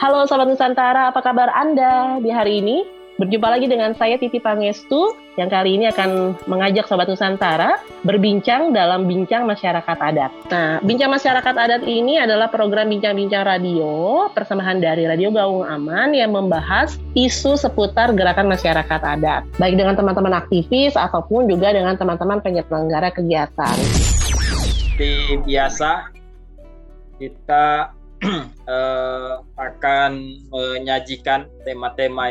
Halo Sobat Nusantara, apa kabar Anda di hari ini? Berjumpa lagi dengan saya Titi Pangestu yang kali ini akan mengajak Sobat Nusantara berbincang dalam Bincang Masyarakat Adat. Nah, Bincang Masyarakat Adat ini adalah program bincang-bincang radio persembahan dari Radio Gaung Aman yang membahas isu seputar gerakan masyarakat adat, baik dengan teman-teman aktivis ataupun juga dengan teman-teman penyelenggara kegiatan. Seperti biasa, kita akan menyajikan tema-tema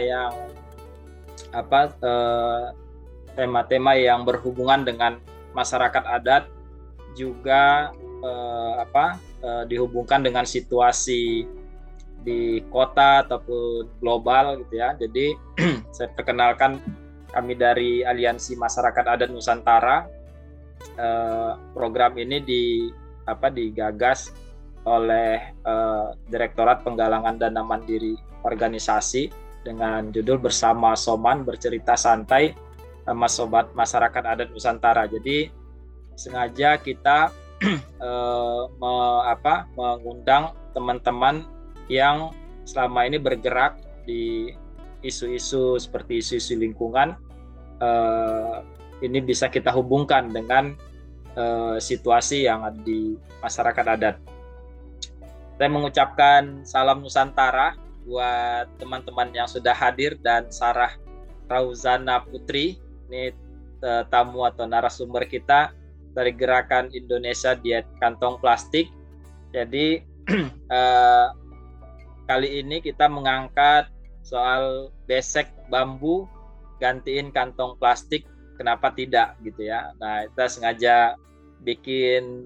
yang berhubungan dengan masyarakat adat, juga dihubungkan dengan situasi di kota ataupun global gitu ya. Jadi saya perkenalkan, kami dari Aliansi Masyarakat Adat Nusantara. Program ini digagas oleh Direktorat Penggalangan Dana Mandiri Organisasi dengan judul Bersama Soman Bercerita Santai sama Sobat Masyarakat Adat Nusantara. Jadi sengaja kita mengundang teman-teman yang selama ini bergerak di isu-isu seperti isu-isu lingkungan. Ini bisa kita hubungkan dengan situasi yang ada di masyarakat adat. Saya mengucapkan salam Nusantara buat teman-teman yang sudah hadir, dan Sarah Rauzana Putri, ini tamu atau narasumber kita dari Gerakan Indonesia Diet Kantong Plastik. Jadi kali ini kita mengangkat soal besek bambu gantiin kantong plastik, kenapa tidak gitu ya. Nah, kita sengaja bikin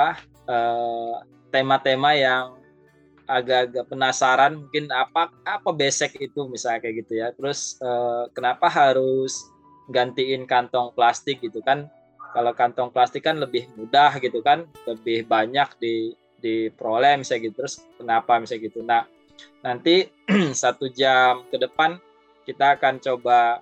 tema-tema yang agak-agak penasaran, mungkin apa besek itu misalnya kayak gitu ya. Terus kenapa harus gantiin kantong plastik gitu kan? Kalau kantong plastik kan lebih mudah gitu kan, lebih banyak diperoleh misalnya gitu. Terus kenapa misalnya gitu. Nah, nanti 1 jam ke depan kita akan coba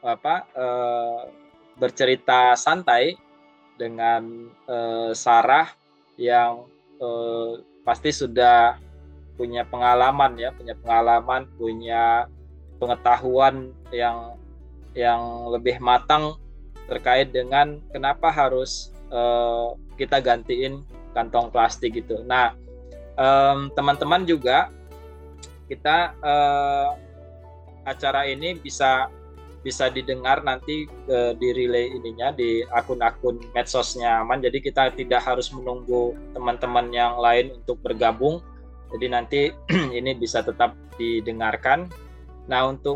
bercerita santai dengan Sarah yang pasti sudah punya pengalaman, punya pengetahuan yang lebih matang terkait dengan kenapa harus kita gantiin kantong plastik gitu. Nah, teman-teman juga kita acara ini bisa didengar nanti di relay ininya di akun-akun medsosnya Aman. Jadi kita tidak harus menunggu teman-teman yang lain untuk bergabung. Jadi nanti ini bisa tetap didengarkan. Nah, untuk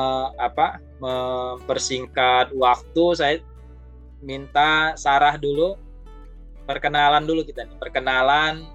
mempersingkat waktu, saya minta Sarah dulu perkenalan dulu kita. Perkenalan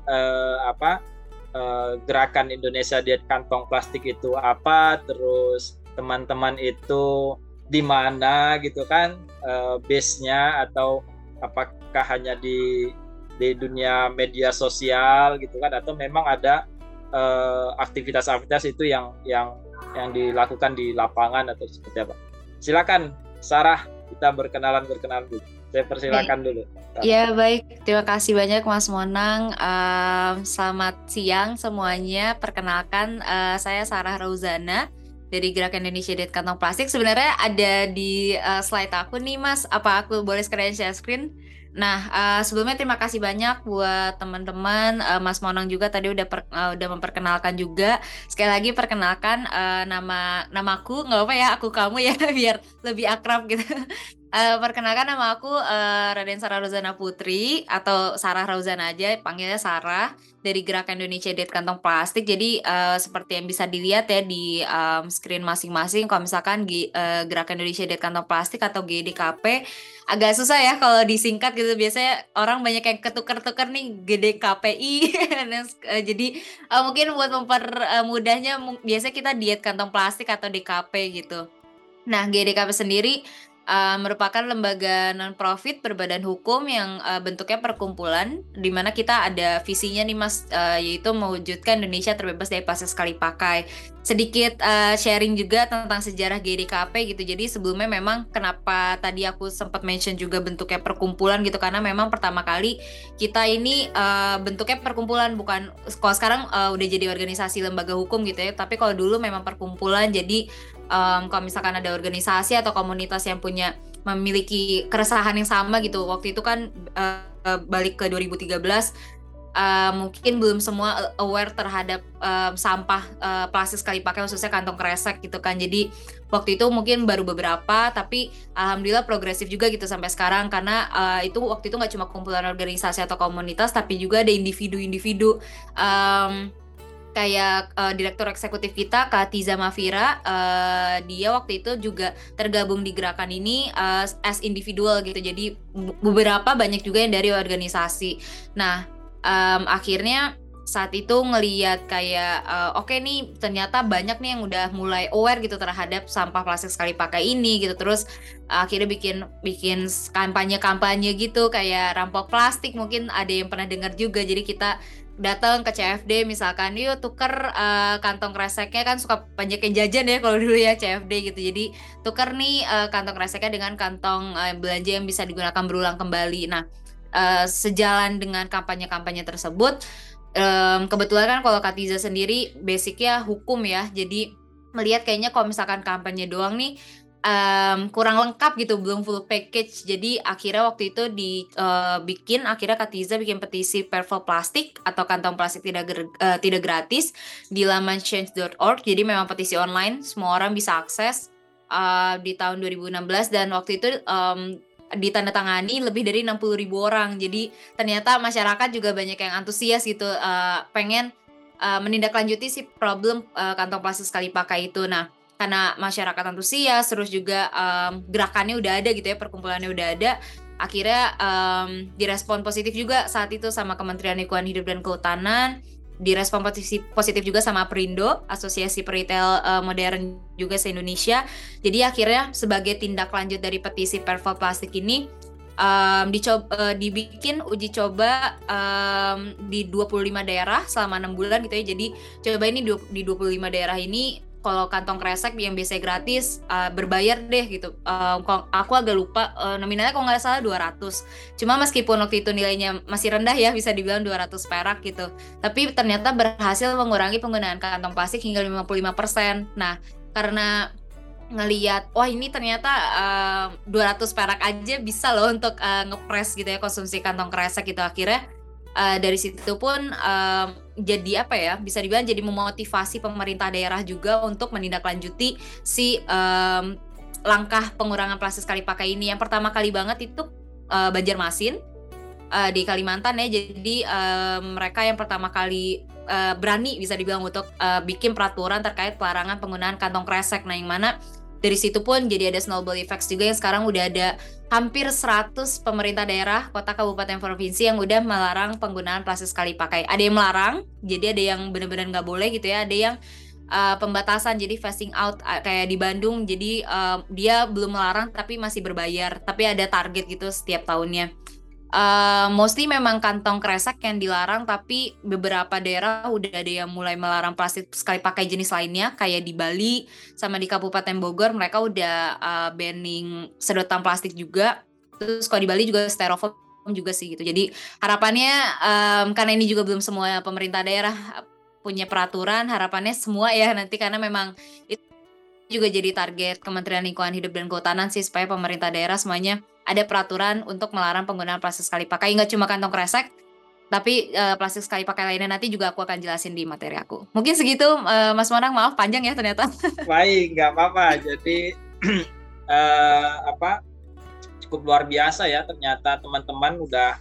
Gerakan Indonesia Diet Kantong Plastik itu apa, terus teman-teman itu di mana gitu kan, base-nya, atau apakah hanya di dunia media sosial gitu kan, atau memang ada aktivitas-aktivitas itu yang dilakukan di lapangan atau seperti apa. Silakan Sarah, kita berkenalan dulu. Saya persilakan dulu. Ya, baik, terima kasih banyak Mas Monang. Selamat siang semuanya. Perkenalkan, saya Sarah Rauzana dari Gerakan Indonesia Diet Kantong Plastik. Sebenarnya ada di slide aku nih Mas, apa aku boleh sekalian share screen? Nah, sebelumnya terima kasih banyak buat teman-teman, Mas Monang juga tadi udah memperkenalkan juga. Sekali lagi perkenalkan, namaku, nggak apa ya, aku kamu ya, biar lebih akrab gitu. Perkenalkan, nama aku Raden Sarah Rauzana Putri, atau Sarah Rauzana aja, panggilnya Sarah, dari Gerakan Indonesia Diet Kantong Plastik. Jadi seperti yang bisa dilihat ya di screen masing-masing, kalau misalkan Gerakan Indonesia Diet Kantong Plastik atau GDKP, agak susah ya kalau disingkat gitu. Biasanya orang banyak yang ketuker-tuker nih GDKPI. Jadi mungkin buat mempermudahnya, biasanya kita diet kantong plastik atau DKP gitu. Nah, GDKP sendiri merupakan lembaga non-profit berbadan hukum yang bentuknya perkumpulan, di mana kita ada visinya nih Mas, yaitu mewujudkan Indonesia terbebas dari plastik sekali pakai. Sedikit sharing juga tentang sejarah GDKP gitu. Jadi sebelumnya memang kenapa tadi aku sempat mention juga bentuknya perkumpulan gitu, karena memang pertama kali kita ini bentuknya perkumpulan, bukan kalau sekarang udah jadi organisasi lembaga hukum gitu ya, tapi kalau dulu memang perkumpulan. Jadi kalau misalkan ada organisasi atau komunitas yang memiliki keresahan yang sama gitu, waktu itu kan balik ke 2013, mungkin belum semua aware terhadap sampah plastik sekali pakai, khususnya kantong kresek gitu kan. Jadi waktu itu mungkin baru beberapa, tapi alhamdulillah progresif juga gitu sampai sekarang, karena itu waktu itu nggak cuma kumpulan organisasi atau komunitas, tapi juga ada individu-individu. Kayak direktur eksekutif kita Kak Tiza Mafira, dia waktu itu juga tergabung di gerakan ini as individual gitu. Jadi beberapa banyak juga yang dari organisasi. Nah, akhirnya saat itu ngelihat kayak oke nih, ternyata banyak nih yang udah mulai aware gitu terhadap sampah plastik sekali pakai ini gitu. Terus akhirnya bikin kampanye gitu kayak rampok plastik, mungkin ada yang pernah dengar juga. Jadi kita datang ke CFD misalkan, yuk tuker kantong kreseknya, kan suka banyakin jajan ya kalau dulu ya CFD gitu. Jadi tuker nih kantong kreseknya dengan kantong belanja yang bisa digunakan berulang kembali. Nah, sejalan dengan kampanye-kampanye tersebut, kebetulan kan kalau Kak Tiza sendiri basicnya hukum ya, jadi melihat kayaknya kalau misalkan kampanye doang nih kurang lengkap gitu, belum full package. Jadi akhirnya waktu itu akhirnya Kak Tiza bikin petisi Perful Plastik atau kantong plastik tidak gratis di laman change.org. Jadi memang petisi online, semua orang bisa akses di tahun 2016, dan waktu itu ditandatangani lebih dari 60.000 orang. Jadi ternyata masyarakat juga banyak yang antusias gitu, pengen menindaklanjuti si problem kantong plastik sekali pakai itu. Nah, karena masyarakat antusias, terus juga gerakannya udah ada gitu ya, perkumpulannya udah ada, akhirnya direspon positif juga saat itu sama Kementerian Lingkungan Hidup dan Kehutanan, direspon positif juga sama Perindo, Asosiasi Peritel Modern juga se-Indonesia. Jadi akhirnya sebagai tindak lanjut dari petisi Perful Plastik ini, dibikin uji coba di 25 daerah selama 6 bulan gitu ya. Jadi coba ini di 25 daerah ini, kalau kantong kresek yang biasanya gratis berbayar deh gitu. Aku agak lupa nominalnya, kalau nggak salah 200. Cuma meskipun waktu itu nilainya masih rendah ya, bisa dibilang 200 perak gitu, tapi ternyata berhasil mengurangi penggunaan kantong plastik hingga 55%. Nah, karena ngelihat wah ini ternyata 200 perak aja bisa loh untuk ngepres gitu ya konsumsi kantong kresek gitu, akhirnya dari situ pun jadi apa ya, bisa dibilang jadi memotivasi pemerintah daerah juga untuk menindaklanjuti si langkah pengurangan plastik sekali pakai ini. Yang pertama kali banget itu Banjarmasin di Kalimantan ya. Jadi mereka yang pertama kali berani bisa dibilang untuk bikin peraturan terkait pelarangan penggunaan kantong kresek. Nah, yang mana dari situ pun jadi ada snowball effects juga, yang sekarang udah ada hampir 100 pemerintah daerah, kota, kabupaten, provinsi yang udah melarang penggunaan plastik sekali pakai. Ada yang melarang, jadi ada yang benar-benar nggak boleh gitu ya. Ada yang pembatasan, jadi phasing out kayak di Bandung. Jadi dia belum melarang tapi masih berbayar, tapi ada target gitu setiap tahunnya. Mostly memang kantong kresek yang dilarang, tapi beberapa daerah udah ada yang mulai melarang plastik sekali pakai jenis lainnya, kayak di Bali sama di Kabupaten Bogor mereka udah banning sedotan plastik juga. Terus kalau di Bali juga styrofoam juga sih gitu. Jadi harapannya karena ini juga belum semua pemerintah daerah punya peraturan, harapannya semua ya nanti, karena memang itu juga jadi target Kementerian Lingkungan Hidup dan Kehutanan sih, supaya pemerintah daerah semuanya ada peraturan untuk melarang penggunaan plastik sekali pakai. Nggak cuma kantong kresek, tapi plastik sekali pakai lainnya nanti juga aku akan jelasin di materi aku. Mungkin segitu, Mas Monang, maaf panjang ya ternyata. Baik, nggak apa-apa. Jadi cukup luar biasa ya, ternyata teman-teman udah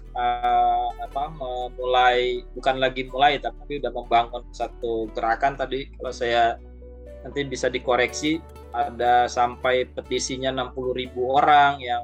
bukan lagi mulai, tapi udah membangun satu gerakan. Tadi kalau saya nanti bisa dikoreksi, ada sampai petisinya 60.000 orang yang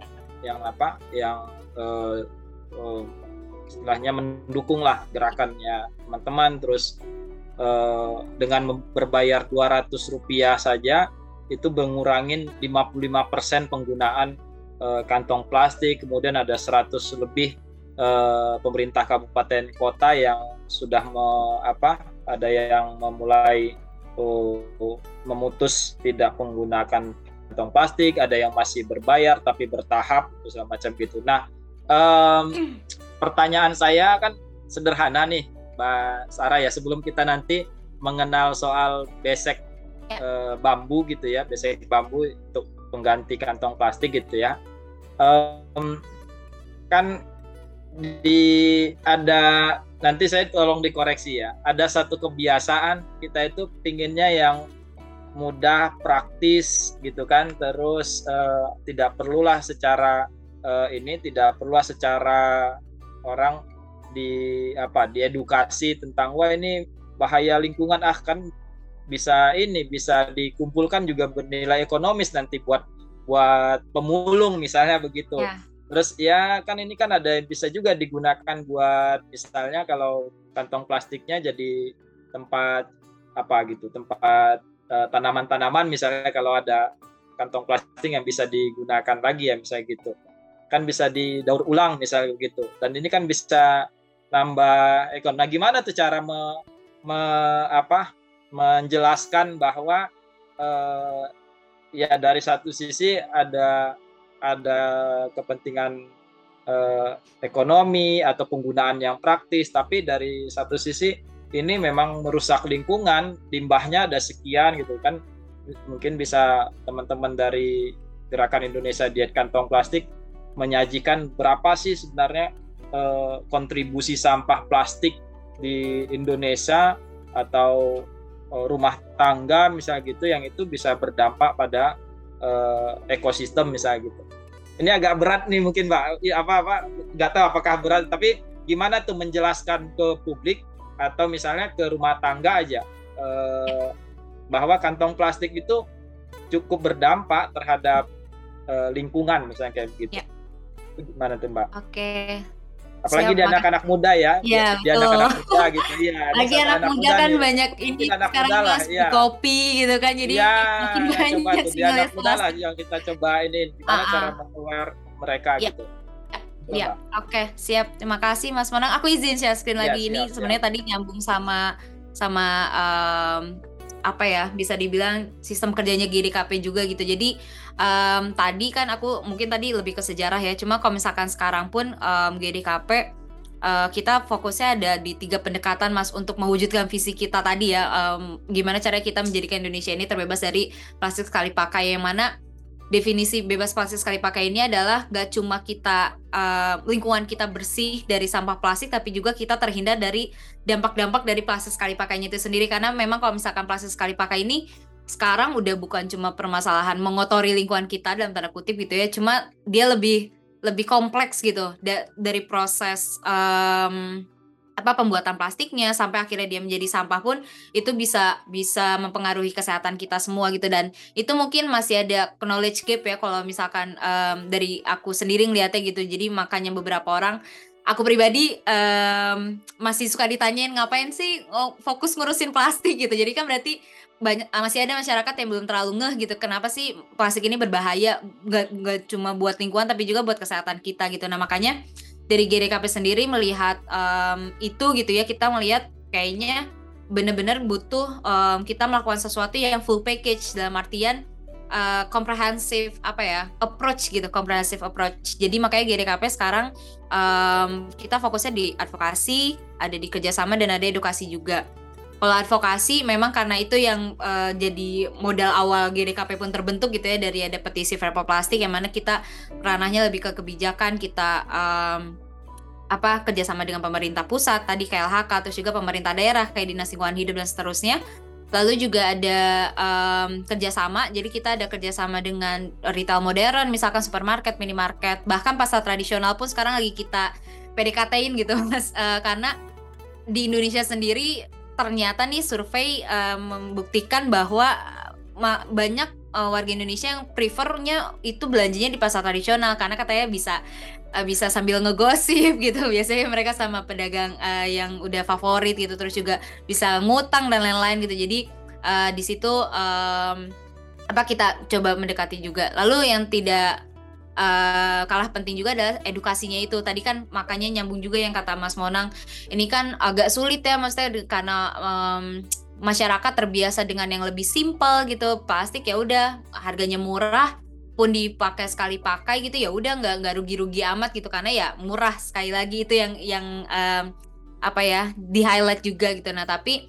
istilahnya mendukung lah gerakannya teman-teman. Terus dengan berbayar Rp200 saja itu mengurangin 55% penggunaan kantong plastik, kemudian ada 100 lebih pemerintah kabupaten kota yang sudah ada yang memulai memutus tidak menggunakan kantong plastik, ada yang masih berbayar tapi bertahap segala macam gitu. Nah, pertanyaan saya kan sederhana nih, Mbak Sarah ya, sebelum kita nanti mengenal soal besek bambu gitu ya, besek bambu untuk pengganti kantong plastik gitu ya. Kan nanti saya tolong dikoreksi ya. Ada satu kebiasaan kita itu pinginnya yang mudah, praktis gitu kan. Terus tidak perlulah secara orang diedukasi tentang wah ini bahaya lingkungan, kan bisa dikumpulkan juga bernilai ekonomis nanti buat pemulung misalnya begitu. Ya. Terus ya kan ini kan ada bisa juga digunakan buat misalnya kalau kantong plastiknya jadi tempat tempat tanaman-tanaman misalnya, kalau ada kantong plastik yang bisa digunakan lagi ya misalnya gitu. Kan bisa didaur ulang misalnya begitu. Dan ini kan bisa nambah ekonomi. Nah, gimana tuh cara menjelaskan bahwa ya dari satu sisi ada kepentingan ekonomi atau penggunaan yang praktis, tapi dari satu sisi ini memang merusak lingkungan, limbahnya ada sekian gitu kan. Mungkin bisa teman-teman dari Gerakan Indonesia Diet Kantong Plastik menyajikan berapa sih sebenarnya kontribusi sampah plastik di Indonesia atau rumah tangga misalnya gitu, yang itu bisa berdampak pada ekosistem misalnya gitu. Ini agak berat nih mungkin Mbak, nggak tahu apakah berat, tapi gimana tuh menjelaskan ke publik atau misalnya ke rumah tangga aja bahwa kantong plastik itu cukup berdampak terhadap lingkungan misalnya kayak begitu. Ya. Gimana tuh Mbak? Oke. Apalagi di anak-anak muda ya, di anak-anak muda gitu ya. Lagi anak muda kan nih, banyak ini sekarang kelas kopi gitu kan, jadi makin banyak sih anak muda lah yang kita coba ini gimana cara mengeluar mereka gitu. Iya, oke, siap. Terima kasih Mas Monang. Aku izin share screen lagi ini. Sebenarnya tadi nyambung sama bisa dibilang sistem kerjanya GDKP juga gitu. Jadi tadi kan aku mungkin tadi lebih ke sejarah ya. Cuma kalau misalkan sekarang pun GDKP kita fokusnya ada di 3 pendekatan Mas untuk mewujudkan visi kita tadi ya. Gimana caranya kita menjadikan Indonesia ini terbebas dari plastik sekali pakai, yang mana definisi bebas plastik sekali pakai ini adalah gak cuma kita lingkungan kita bersih dari sampah plastik, tapi juga kita terhindar dari dampak-dampak dari plastik sekali pakainya itu sendiri. Karena memang kalau misalkan plastik sekali pakai ini sekarang udah bukan cuma permasalahan mengotori lingkungan kita dalam tanda kutip gitu ya, cuma dia lebih kompleks gitu dari proses pembuatan plastiknya sampai akhirnya dia menjadi sampah pun itu bisa mempengaruhi kesehatan kita semua gitu. Dan itu mungkin masih ada knowledge gap ya kalau misalkan dari aku sendiri ngeliatnya gitu. Jadi makanya beberapa orang, aku pribadi masih suka ditanyain ngapain sih fokus ngurusin plastik gitu. Jadi kan berarti masih ada masyarakat yang belum terlalu ngeh gitu, kenapa sih plastik ini berbahaya gak cuma buat lingkungan tapi juga buat kesehatan kita gitu. Nah makanya dari GDKP sendiri melihat itu gitu ya, kita melihat kayaknya benar-benar butuh kita melakukan sesuatu yang full package, dalam artian comprehensive approach gitu, comprehensive approach. Jadi makanya GDKP sekarang kita fokusnya di advokasi, ada di kerjasama, dan ada edukasi juga. Kalau advokasi memang karena itu yang jadi modal awal GDKP pun terbentuk gitu ya, dari ada petisi Fair Plastik yang mana kita ranahnya lebih ke kebijakan, kita kerjasama dengan pemerintah pusat tadi KLHK, terus juga pemerintah daerah kayak Dinas Lingkungan Hidup dan seterusnya. Lalu juga ada kerjasama, jadi kita ada kerjasama dengan retail modern, misalkan supermarket, minimarket, bahkan pasar tradisional pun sekarang lagi kita PDKT-in gitu Mas, karena di Indonesia sendiri ternyata nih survei membuktikan bahwa banyak warga Indonesia yang prefernya itu belanjanya di pasar tradisional, karena katanya bisa sambil ngegosip gitu. Biasanya mereka sama pedagang yang udah favorit gitu, terus juga bisa ngutang dan lain-lain gitu. Jadi di situ kita coba mendekati juga. Lalu yang tidak kalah penting juga adalah edukasinya itu. Tadi kan makanya nyambung juga yang kata Mas Monang, ini kan agak sulit ya, maksudnya karena masyarakat terbiasa dengan yang lebih simpel gitu. Plastik ya udah harganya murah, pun dipakai sekali pakai gitu ya udah nggak rugi-rugi amat gitu, karena ya murah, sekali lagi itu yang apa ya, di highlight juga gitu. Nah tapi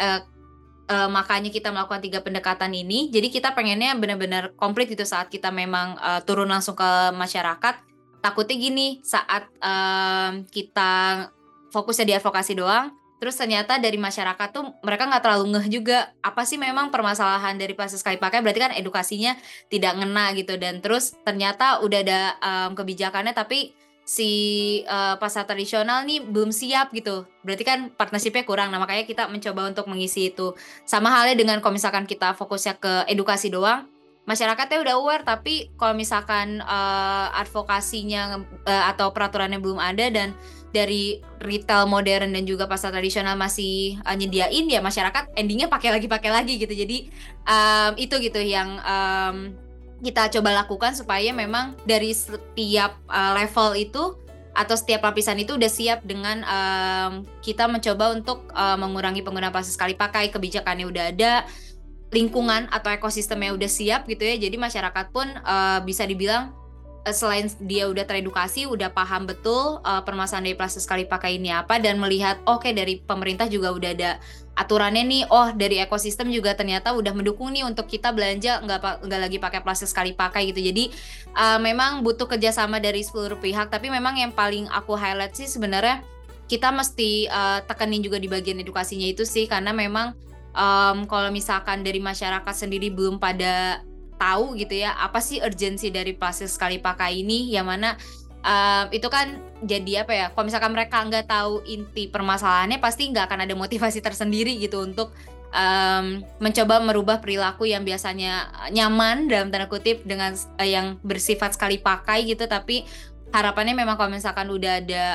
makanya kita melakukan 3 pendekatan ini, jadi kita pengennya benar-benar komplit gitu saat kita memang turun langsung ke masyarakat. Takutnya gini, saat kita fokusnya di advokasi doang, terus ternyata dari masyarakat tuh mereka nggak terlalu ngeh juga apa sih memang permasalahan dari plastik sekali pakai, berarti kan edukasinya tidak ngena gitu. Dan terus ternyata udah ada kebijakannya tapi si pasar tradisional nih belum siap gitu, berarti kan partnershipnya kurang. Nah makanya kita mencoba untuk mengisi itu. Sama halnya dengan kalau misalkan kita fokusnya ke edukasi doang, masyarakatnya udah aware, tapi kalau misalkan advokasinya atau peraturannya belum ada, dan dari retail modern dan juga pasar tradisional masih nyediain, ya masyarakat endingnya pakai lagi gitu. Jadi itu gitu yang kita coba lakukan supaya memang dari setiap level itu atau setiap lapisan itu udah siap dengan kita mencoba untuk mengurangi penggunaan plastik sekali pakai, kebijakannya udah ada, lingkungan atau ekosistemnya udah siap gitu ya. Jadi masyarakat pun bisa dibilang selain dia udah teredukasi, udah paham betul permasalahan dari plastik sekali pakai ini apa, dan melihat oke, dari pemerintah juga udah ada aturannya nih, dari ekosistem juga ternyata udah mendukung nih untuk kita belanja nggak lagi pakai plastik sekali pakai gitu. Jadi memang butuh kerjasama dari seluruh pihak, tapi memang yang paling aku highlight sih sebenarnya kita mesti tekenin juga di bagian edukasinya itu sih, karena memang kalau misalkan dari masyarakat sendiri belum pada tahu gitu ya apa sih urgensi dari plastik sekali pakai ini, yang mana itu kan jadi apa ya, kalau misalkan mereka nggak tahu inti permasalahannya pasti nggak akan ada motivasi tersendiri gitu untuk mencoba merubah perilaku yang biasanya nyaman dalam tanda kutip dengan yang bersifat sekali pakai gitu. Tapi harapannya memang kalau misalkan udah ada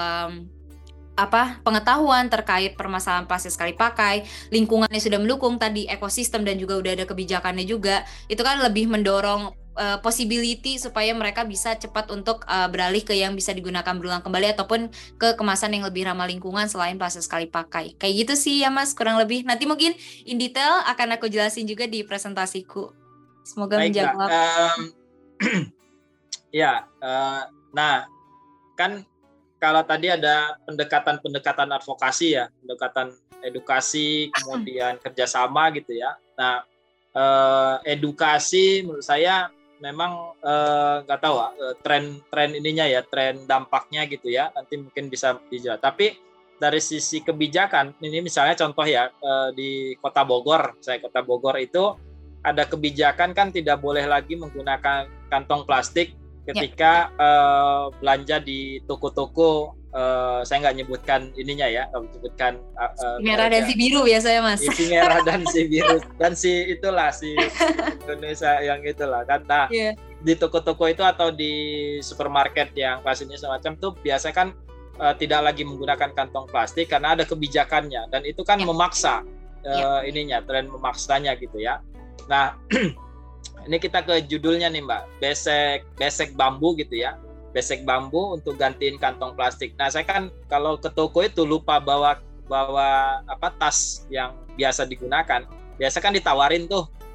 pengetahuan terkait permasalahan plastik sekali pakai, lingkungannya sudah mendukung tadi, ekosistem, dan juga udah ada kebijakannya juga, itu kan lebih mendorong possibility supaya mereka bisa cepat untuk beralih ke yang bisa digunakan berulang kembali ataupun ke kemasan yang lebih ramah lingkungan selain plastik sekali pakai. Kayak gitu sih ya Mas, kurang lebih. Nanti mungkin in detail akan aku jelasin juga di presentasiku. Semoga menjawab. Ya, nah kan kalau tadi ada pendekatan advokasi ya, pendekatan edukasi, kemudian kerjasama gitu ya. Nah, edukasi menurut saya memang nggak tahu tren ininya ya, tren dampaknya gitu ya. Nanti mungkin bisa dijawab. Tapi dari sisi kebijakan, ini misalnya contoh ya di Kota Bogor, Kota Bogor itu ada kebijakan kan tidak boleh lagi menggunakan kantong plastik ketika belanja di toko-toko, saya nggak nyebutkan ininya ya, menyebutkan merah dan si biru biasanya Mas. Si merah dan si biru dan si itulah si Indonesia yang itulah kan. Nah, di toko-toko itu atau di supermarket yang pastinya semacam tuh biasa kan tidak lagi menggunakan kantong plastik karena ada kebijakannya, dan itu kan memaksa ininya, tren memaksanya gitu ya. Nah, ini kita ke judulnya nih Mbak, besek bambu gitu ya, besek bambu untuk gantiin kantong plastik. Nah saya kan kalau ke toko itu lupa bawa tas yang biasa digunakan. Biasa kan ditawarin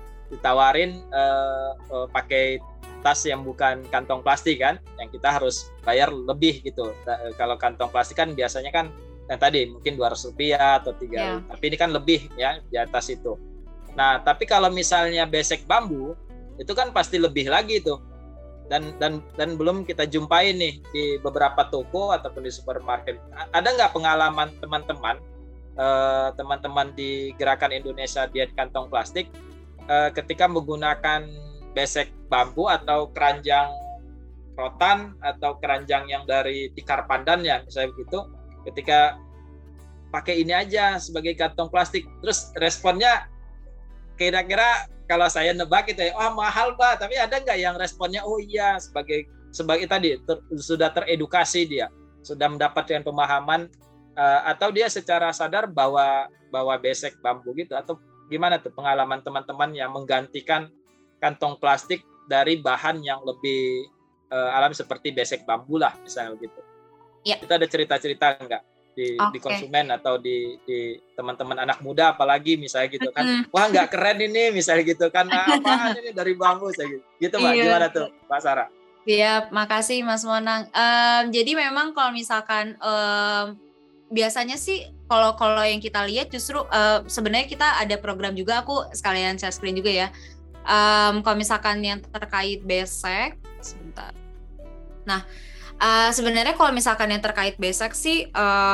pakai tas yang bukan kantong plastik kan, yang kita harus bayar lebih gitu. Kalau kantong plastik kan biasanya kan yang tadi mungkin Rp200 atau 3.000, tapi ini kan lebih ya di atas itu. Nah tapi kalau misalnya besek bambu itu kan pasti lebih lagi tuh, dan belum kita jumpai nih di beberapa toko ataupun di supermarket. Ada nggak pengalaman teman-teman di Gerakan Indonesia Diet Kantong Plastik ketika menggunakan besek bambu atau keranjang rotan atau keranjang yang dari tikar pandan ya misalnya begitu, ketika pakai ini aja sebagai kantong plastik, terus responnya kira-kira kalau saya nebak itu ya, mahal Pak, tapi ada nggak yang responnya iya sebagai tadi sudah teredukasi, dia sudah mendapatkan pemahaman, atau dia secara sadar bawa besek bambu gitu, atau gimana tuh pengalaman teman-teman yang menggantikan kantong plastik dari bahan yang lebih alam seperti besek bambu lah misalnya gitu. Ya. Itu ada cerita-cerita enggak di konsumen atau di teman-teman anak muda apalagi misalnya gitu kan, wah nggak keren ini misalnya gitu kan, apaan ini dari bambu saya gitu Mbak. Gimana tuh Mbak Sarah? Iya, makasih Mas Monang. Jadi memang kalau misalkan biasanya sih kalau yang kita lihat justru sebenarnya kita ada program juga, aku sekalian share screen juga ya. Kalau misalkan yang terkait besek, sebentar. Nah, sebenarnya kalau misalkan yang terkait besek sih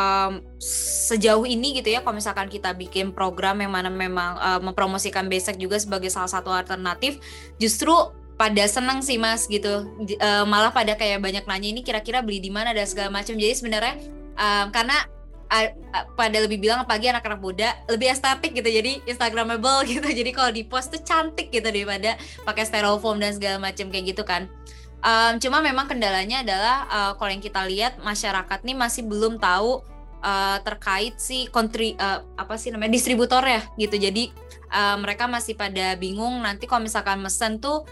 sejauh ini gitu ya, kalau misalkan kita bikin program yang mana memang mempromosikan besek juga sebagai salah satu alternatif, justru pada seneng sih Mas gitu, malah pada kayak banyak nanya ini kira-kira beli di mana dan segala macam. Jadi sebenarnya karena pada lebih bilang apalagi anak-anak muda lebih estetik gitu, jadi instagramable gitu, jadi kalau di post tuh cantik gitu daripada pakai styrofoam dan segala macam kayak gitu kan. Cuma memang kendalanya adalah kalau yang kita lihat masyarakat nih masih belum tahu terkait si distributor ya gitu. Jadi mereka masih pada bingung nanti kalau misalkan mesen tuh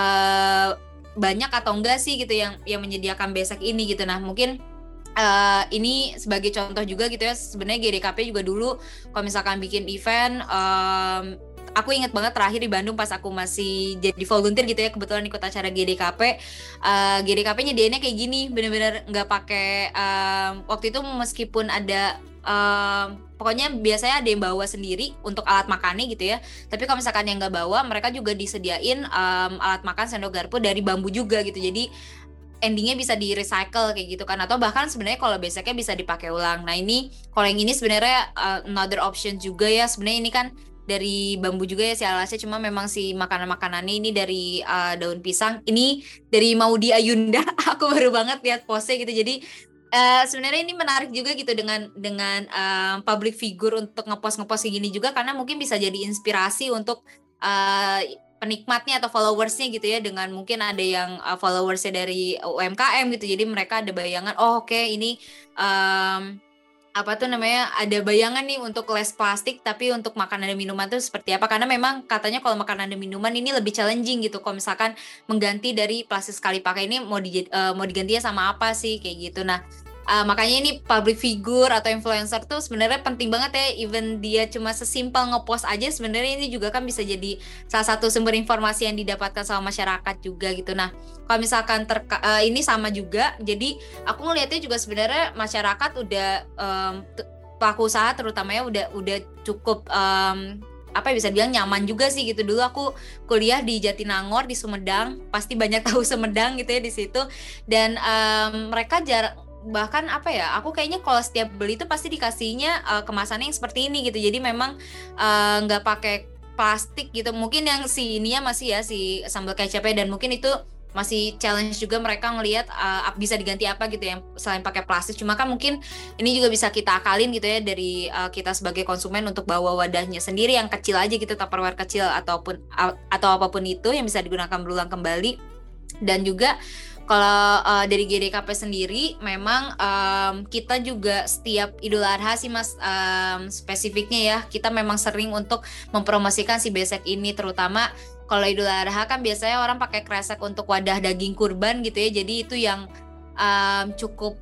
banyak atau enggak sih gitu yang menyediakan besek ini gitu. Nah mungkin ini sebagai contoh juga gitu ya, sebenarnya GDKP juga dulu kalau misalkan bikin event, aku ingat banget terakhir di Bandung pas aku masih jadi volunteer gitu ya, kebetulan ikut acara GDKP. GDKP nyediainnya kayak gini, bener-bener nggak pakai waktu itu meskipun ada pokoknya biasanya ada yang bawa sendiri untuk alat makannya gitu ya, tapi kalau misalkan yang nggak bawa, mereka juga disediain alat makan sendok garpu dari bambu juga gitu, jadi endingnya bisa di recycle kayak gitu kan, atau bahkan sebenarnya kalau beseknya bisa dipakai ulang. Nah ini kalau yang ini sebenarnya another option juga ya, sebenarnya ini kan dari bambu juga ya si alasnya, cuma memang si makanan-makanannya ini dari daun pisang. Ini dari Maudy Ayunda. Aku baru banget lihat postnya gitu, jadi sebenarnya ini menarik juga gitu dengan public figure untuk ngepost kayak gini juga, karena mungkin bisa jadi inspirasi untuk penikmatnya atau followersnya gitu ya, dengan mungkin ada yang followersnya dari UMKM gitu, jadi mereka ada bayangan oke, ini ada bayangan nih untuk less plastik, tapi untuk makanan dan minuman tuh seperti apa, karena memang katanya kalau makanan dan minuman ini lebih challenging gitu, kalau misalkan mengganti dari plastik sekali pakai ini mau digantinya sama apa sih kayak gitu. Nah makanya ini public figure atau influencer tuh sebenarnya penting banget ya, even dia cuma sesimpel ngepost aja, sebenarnya ini juga kan bisa jadi salah satu sumber informasi yang didapatkan sama masyarakat juga gitu. Nah kalau misalkan ini sama juga, jadi aku ngelihatnya juga sebenarnya masyarakat udah pelaku usaha terutamanya udah cukup bisa dibilang nyaman juga sih gitu. Dulu aku kuliah di Jatinangor, di Sumedang, pasti banyak tahu Sumedang gitu ya di situ, dan mereka bahkan aku kayaknya kalau setiap beli itu pasti dikasihnya kemasannya yang seperti ini gitu, jadi memang nggak pakai plastik gitu. Mungkin yang si ininya masih ya si sambal kecapnya, dan mungkin itu masih challenge juga mereka ngelihat bisa diganti apa gitu yang selain pakai plastik. Cuma kan mungkin ini juga bisa kita akalin gitu ya dari kita sebagai konsumen untuk bawa wadahnya sendiri yang kecil aja gitu, Tupperware kecil atau apapun itu yang bisa digunakan berulang kembali. Dan juga kalau dari GDKP sendiri memang kita juga setiap Idul Adha sih Mas, spesifiknya ya kita memang sering untuk mempromosikan si besek ini, terutama kalau Idul Adha kan biasanya orang pakai kresek untuk wadah daging kurban gitu ya, jadi itu yang cukup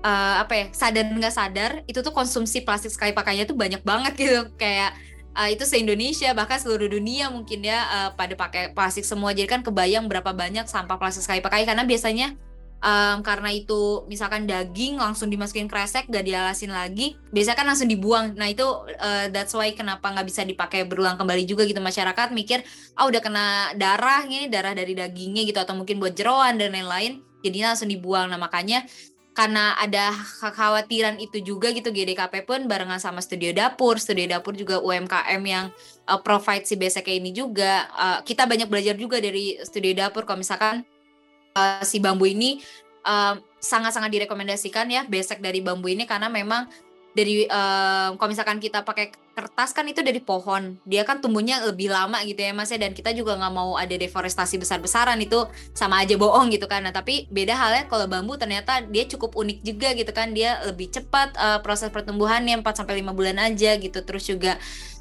sadar nggak sadar itu tuh konsumsi plastik sekali pakainya tuh banyak banget gitu, kayak itu se-Indonesia bahkan seluruh dunia mungkin ya pada pakai plastik semua. Jadi kan kebayang berapa banyak sampah plastik sekali pakai, karena biasanya karena itu misalkan daging langsung dimasukin kresek gak dialasin lagi, biasanya kan langsung dibuang. Nah itu that's why kenapa nggak bisa dipakai berulang kembali juga gitu. Masyarakat mikir udah kena darah, ini darah dari dagingnya gitu, atau mungkin buat jeroan dan lain-lain, jadinya langsung dibuang. Nah makanya karena ada kekhawatiran itu juga gitu, GDKP pun barengan sama Studio Dapur juga UMKM yang provide si beseknya ini juga, kita banyak belajar juga dari Studio Dapur. Kalau misalkan si bambu ini sangat-sangat direkomendasikan ya, besek dari bambu ini, karena memang dari kalau misalkan kita pakai kertas kan itu dari pohon, dia kan tumbuhnya lebih lama gitu ya Mas ya, dan kita juga nggak mau ada deforestasi besar-besaran, itu sama aja bohong gitu kan. Nah tapi beda halnya kalau bambu, ternyata dia cukup unik juga gitu kan, dia lebih cepat proses pertumbuhannya 4-5 bulan aja gitu, terus juga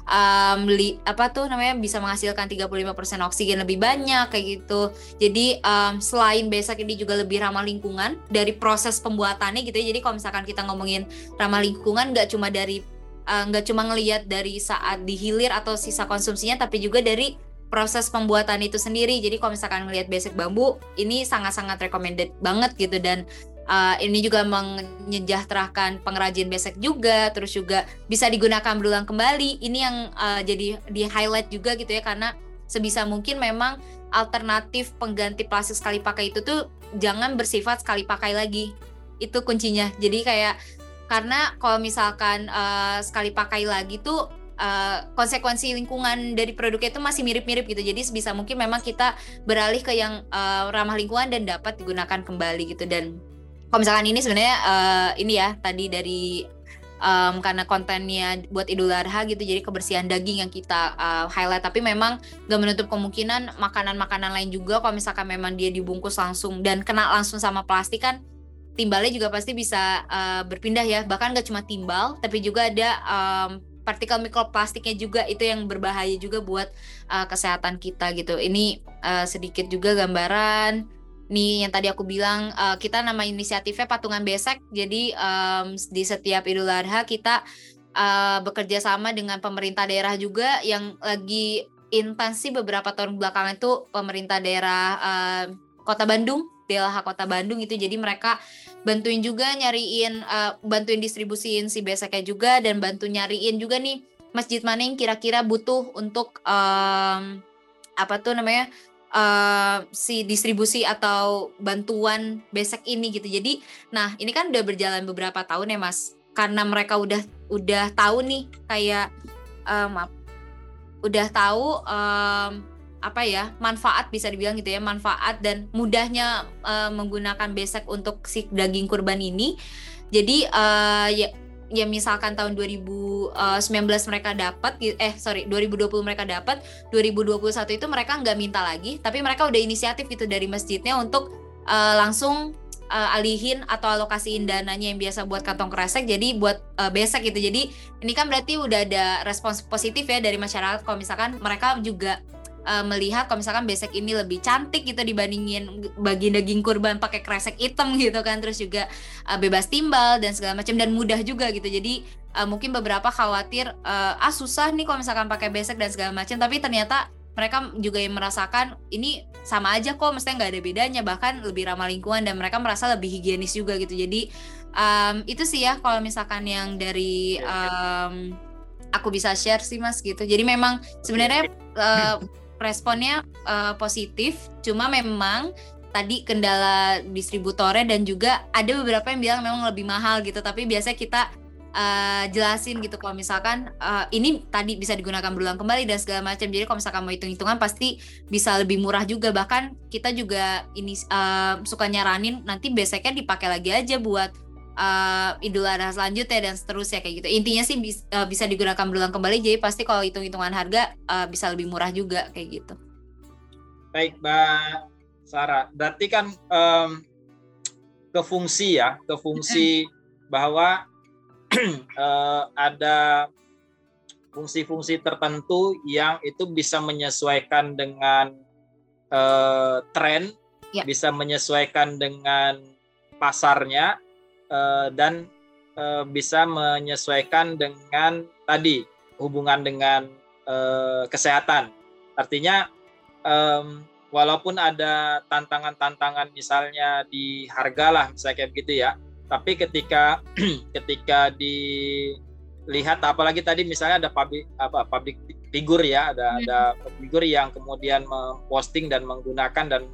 bisa menghasilkan 35% oksigen lebih banyak kayak gitu. Jadi selain besek ini juga lebih ramah lingkungan dari proses pembuatannya gitu ya. Jadi kalau misalkan kita ngomongin ramah lingkungan, nggak cuma ngelihat dari saat dihilir atau sisa konsumsinya, tapi juga dari proses pembuatan itu sendiri. Jadi kalau misalkan ngelihat besek bambu, ini sangat-sangat recommended banget gitu, dan ini juga menyejahterakan pengrajin besek juga, terus juga bisa digunakan berulang kembali. Ini yang jadi di highlight juga gitu ya, karena sebisa mungkin memang alternatif pengganti plastik sekali pakai itu tuh jangan bersifat sekali pakai lagi. Itu kuncinya. Jadi kayak, karena kalau misalkan sekali pakai lagi tuh konsekuensi lingkungan dari produknya itu masih mirip-mirip gitu. Jadi sebisa mungkin memang kita beralih ke yang ramah lingkungan dan dapat digunakan kembali gitu. Dan kalau misalkan ini sebenarnya ini ya tadi dari karena kontennya buat Idul Adha gitu, jadi kebersihan daging yang kita highlight, tapi memang gak menutup kemungkinan makanan-makanan lain juga kalau misalkan memang dia dibungkus langsung dan kena langsung sama plastik kan, timbalnya juga pasti bisa berpindah ya. Bahkan gak cuma timbal, tapi juga ada partikel mikroplastiknya juga, itu yang berbahaya juga buat kesehatan kita gitu. Ini sedikit juga gambaran nih yang tadi aku bilang, kita nama inisiatifnya Patungan Besek. Jadi di setiap Idul Adha kita bekerja sama dengan pemerintah daerah juga, yang lagi intens sih beberapa tahun belakangan itu pemerintah daerah Kota Bandung, DLH Kota Bandung itu. Jadi mereka bantuin juga nyariin, bantuin distribusiin si beseknya juga, dan bantu nyariin juga nih masjid mana yang kira-kira butuh untuk si distribusi atau bantuan besek ini gitu. Jadi nah ini kan udah berjalan beberapa tahun ya Mas, karena mereka udah tahu nih kayak udah tahu manfaat, bisa dibilang gitu ya, manfaat dan mudahnya menggunakan besek untuk si daging kurban ini. Jadi ya misalkan tahun 2019 mereka dapat 2020 mereka dapat, 2021 itu mereka nggak minta lagi, tapi mereka udah inisiatif gitu dari masjidnya untuk langsung alihin atau alokasiin dananya yang biasa buat kantong kresek jadi buat besek gitu. Jadi ini kan berarti udah ada respons positif ya dari masyarakat, kalau misalkan mereka juga melihat kalau misalkan besek ini lebih cantik gitu dibandingin daging kurban pakai kresek hitam gitu kan, terus juga bebas timbal dan segala macam, dan mudah juga gitu. Jadi mungkin beberapa khawatir susah nih kalau misalkan pakai besek dan segala macam, tapi ternyata mereka juga yang merasakan ini sama aja kok, mestinya nggak ada bedanya, bahkan lebih ramah lingkungan, dan mereka merasa lebih higienis juga gitu. Jadi itu sih ya kalau misalkan yang dari aku bisa share sih Mas gitu. Jadi memang sebenarnya responnya positif, cuma memang tadi kendala distributornya, dan juga ada beberapa yang bilang memang lebih mahal gitu, tapi biasanya kita jelasin gitu kalau misalkan ini tadi bisa digunakan berulang kembali dan segala macam. Jadi kalau misalkan mau hitung-hitungan pasti bisa lebih murah juga. Bahkan kita juga ini suka nyaranin nanti beseknya dipakai lagi aja buat Idul Adha selanjutnya dan seterusnya kayak gitu. Intinya sih bisa digunakan berulang kembali, jadi pasti kalau hitung-hitungan harga bisa lebih murah juga kayak gitu. Baik Mbak Sarah, berarti kan ke fungsi bahwa ada fungsi-fungsi tertentu yang itu bisa menyesuaikan dengan tren, bisa menyesuaikan dengan pasarnya, dan bisa menyesuaikan dengan tadi hubungan dengan kesehatan. Artinya walaupun ada tantangan-tantangan misalnya di harga lah misalnya kayak begitu ya, tapi ketika dilihat, apalagi tadi misalnya ada public figure ya, ada figur yang kemudian memposting dan menggunakan dan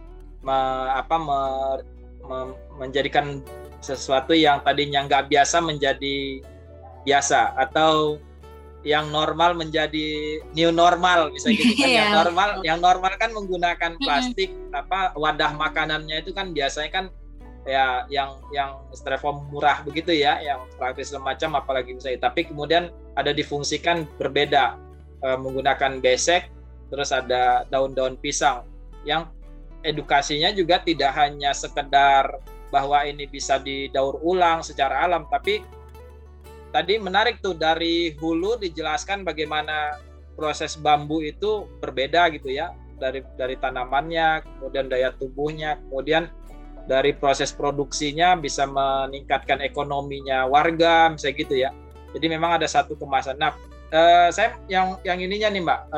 menjadikan sesuatu yang tadinya nggak biasa menjadi biasa, atau yang normal menjadi new normal, bisa gitu kan. Yang normal kan menggunakan plastik, wadah makanannya itu kan biasanya kan ya yang styrofoam murah begitu ya, yang praktis semacam, apalagi misalnya. Tapi kemudian ada difungsikan berbeda, menggunakan besek, terus ada daun-daun pisang, yang edukasinya juga tidak hanya sekedar bahwa ini bisa didaur ulang secara alam, tapi tadi menarik tuh dari hulu dijelaskan bagaimana proses bambu itu berbeda gitu ya, dari tanamannya, kemudian daya tubuhnya, kemudian dari proses produksinya bisa meningkatkan ekonominya warga, misalnya gitu ya. Jadi memang ada satu kemasan. Nah, saya yang ininya nih Mbak,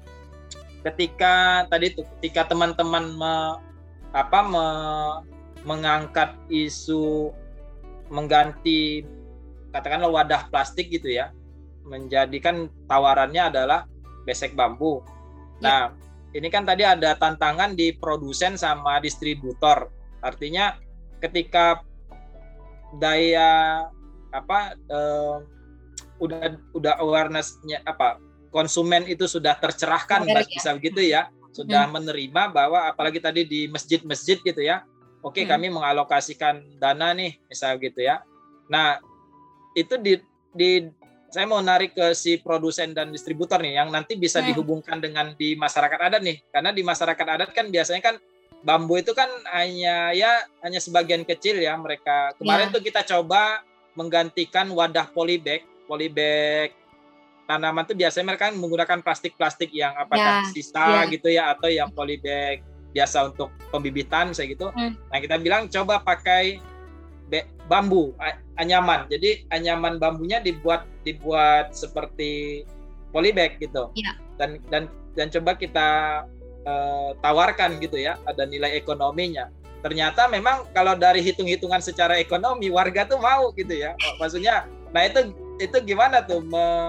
ketika teman-teman mengangkat isu mengganti katakanlah wadah plastik gitu ya, menjadikan tawarannya adalah besek bambu. Nah, ini kan tadi ada tantangan di produsen sama distributor. Artinya ketika daya udah awareness-nya konsumen itu sudah tercerahkan, bisa begitu ya, sudah menerima bahwa apalagi tadi di masjid-masjid gitu ya. Oke, kami mengalokasikan dana nih, misal gitu ya. Nah, itu saya mau narik ke si produsen dan distributor nih, yang nanti bisa dihubungkan dengan di masyarakat adat nih. Karena di masyarakat adat kan biasanya kan bambu itu kan hanya sebagian kecil ya mereka. Kemarin tuh kita coba menggantikan wadah polybag tanaman tuh biasanya mereka kan menggunakan plastik yang apakah sisa gitu ya, atau yang polybag biasa untuk pembibitan saya gitu. Nah, kita bilang coba pakai bambu anyaman. Jadi anyaman bambunya dibuat seperti polybag gitu. Dan coba kita tawarkan gitu ya, ada nilai ekonominya. Ternyata memang kalau dari hitung-hitungan secara ekonomi warga tuh mau gitu ya. Maksudnya, nah itu gimana tuh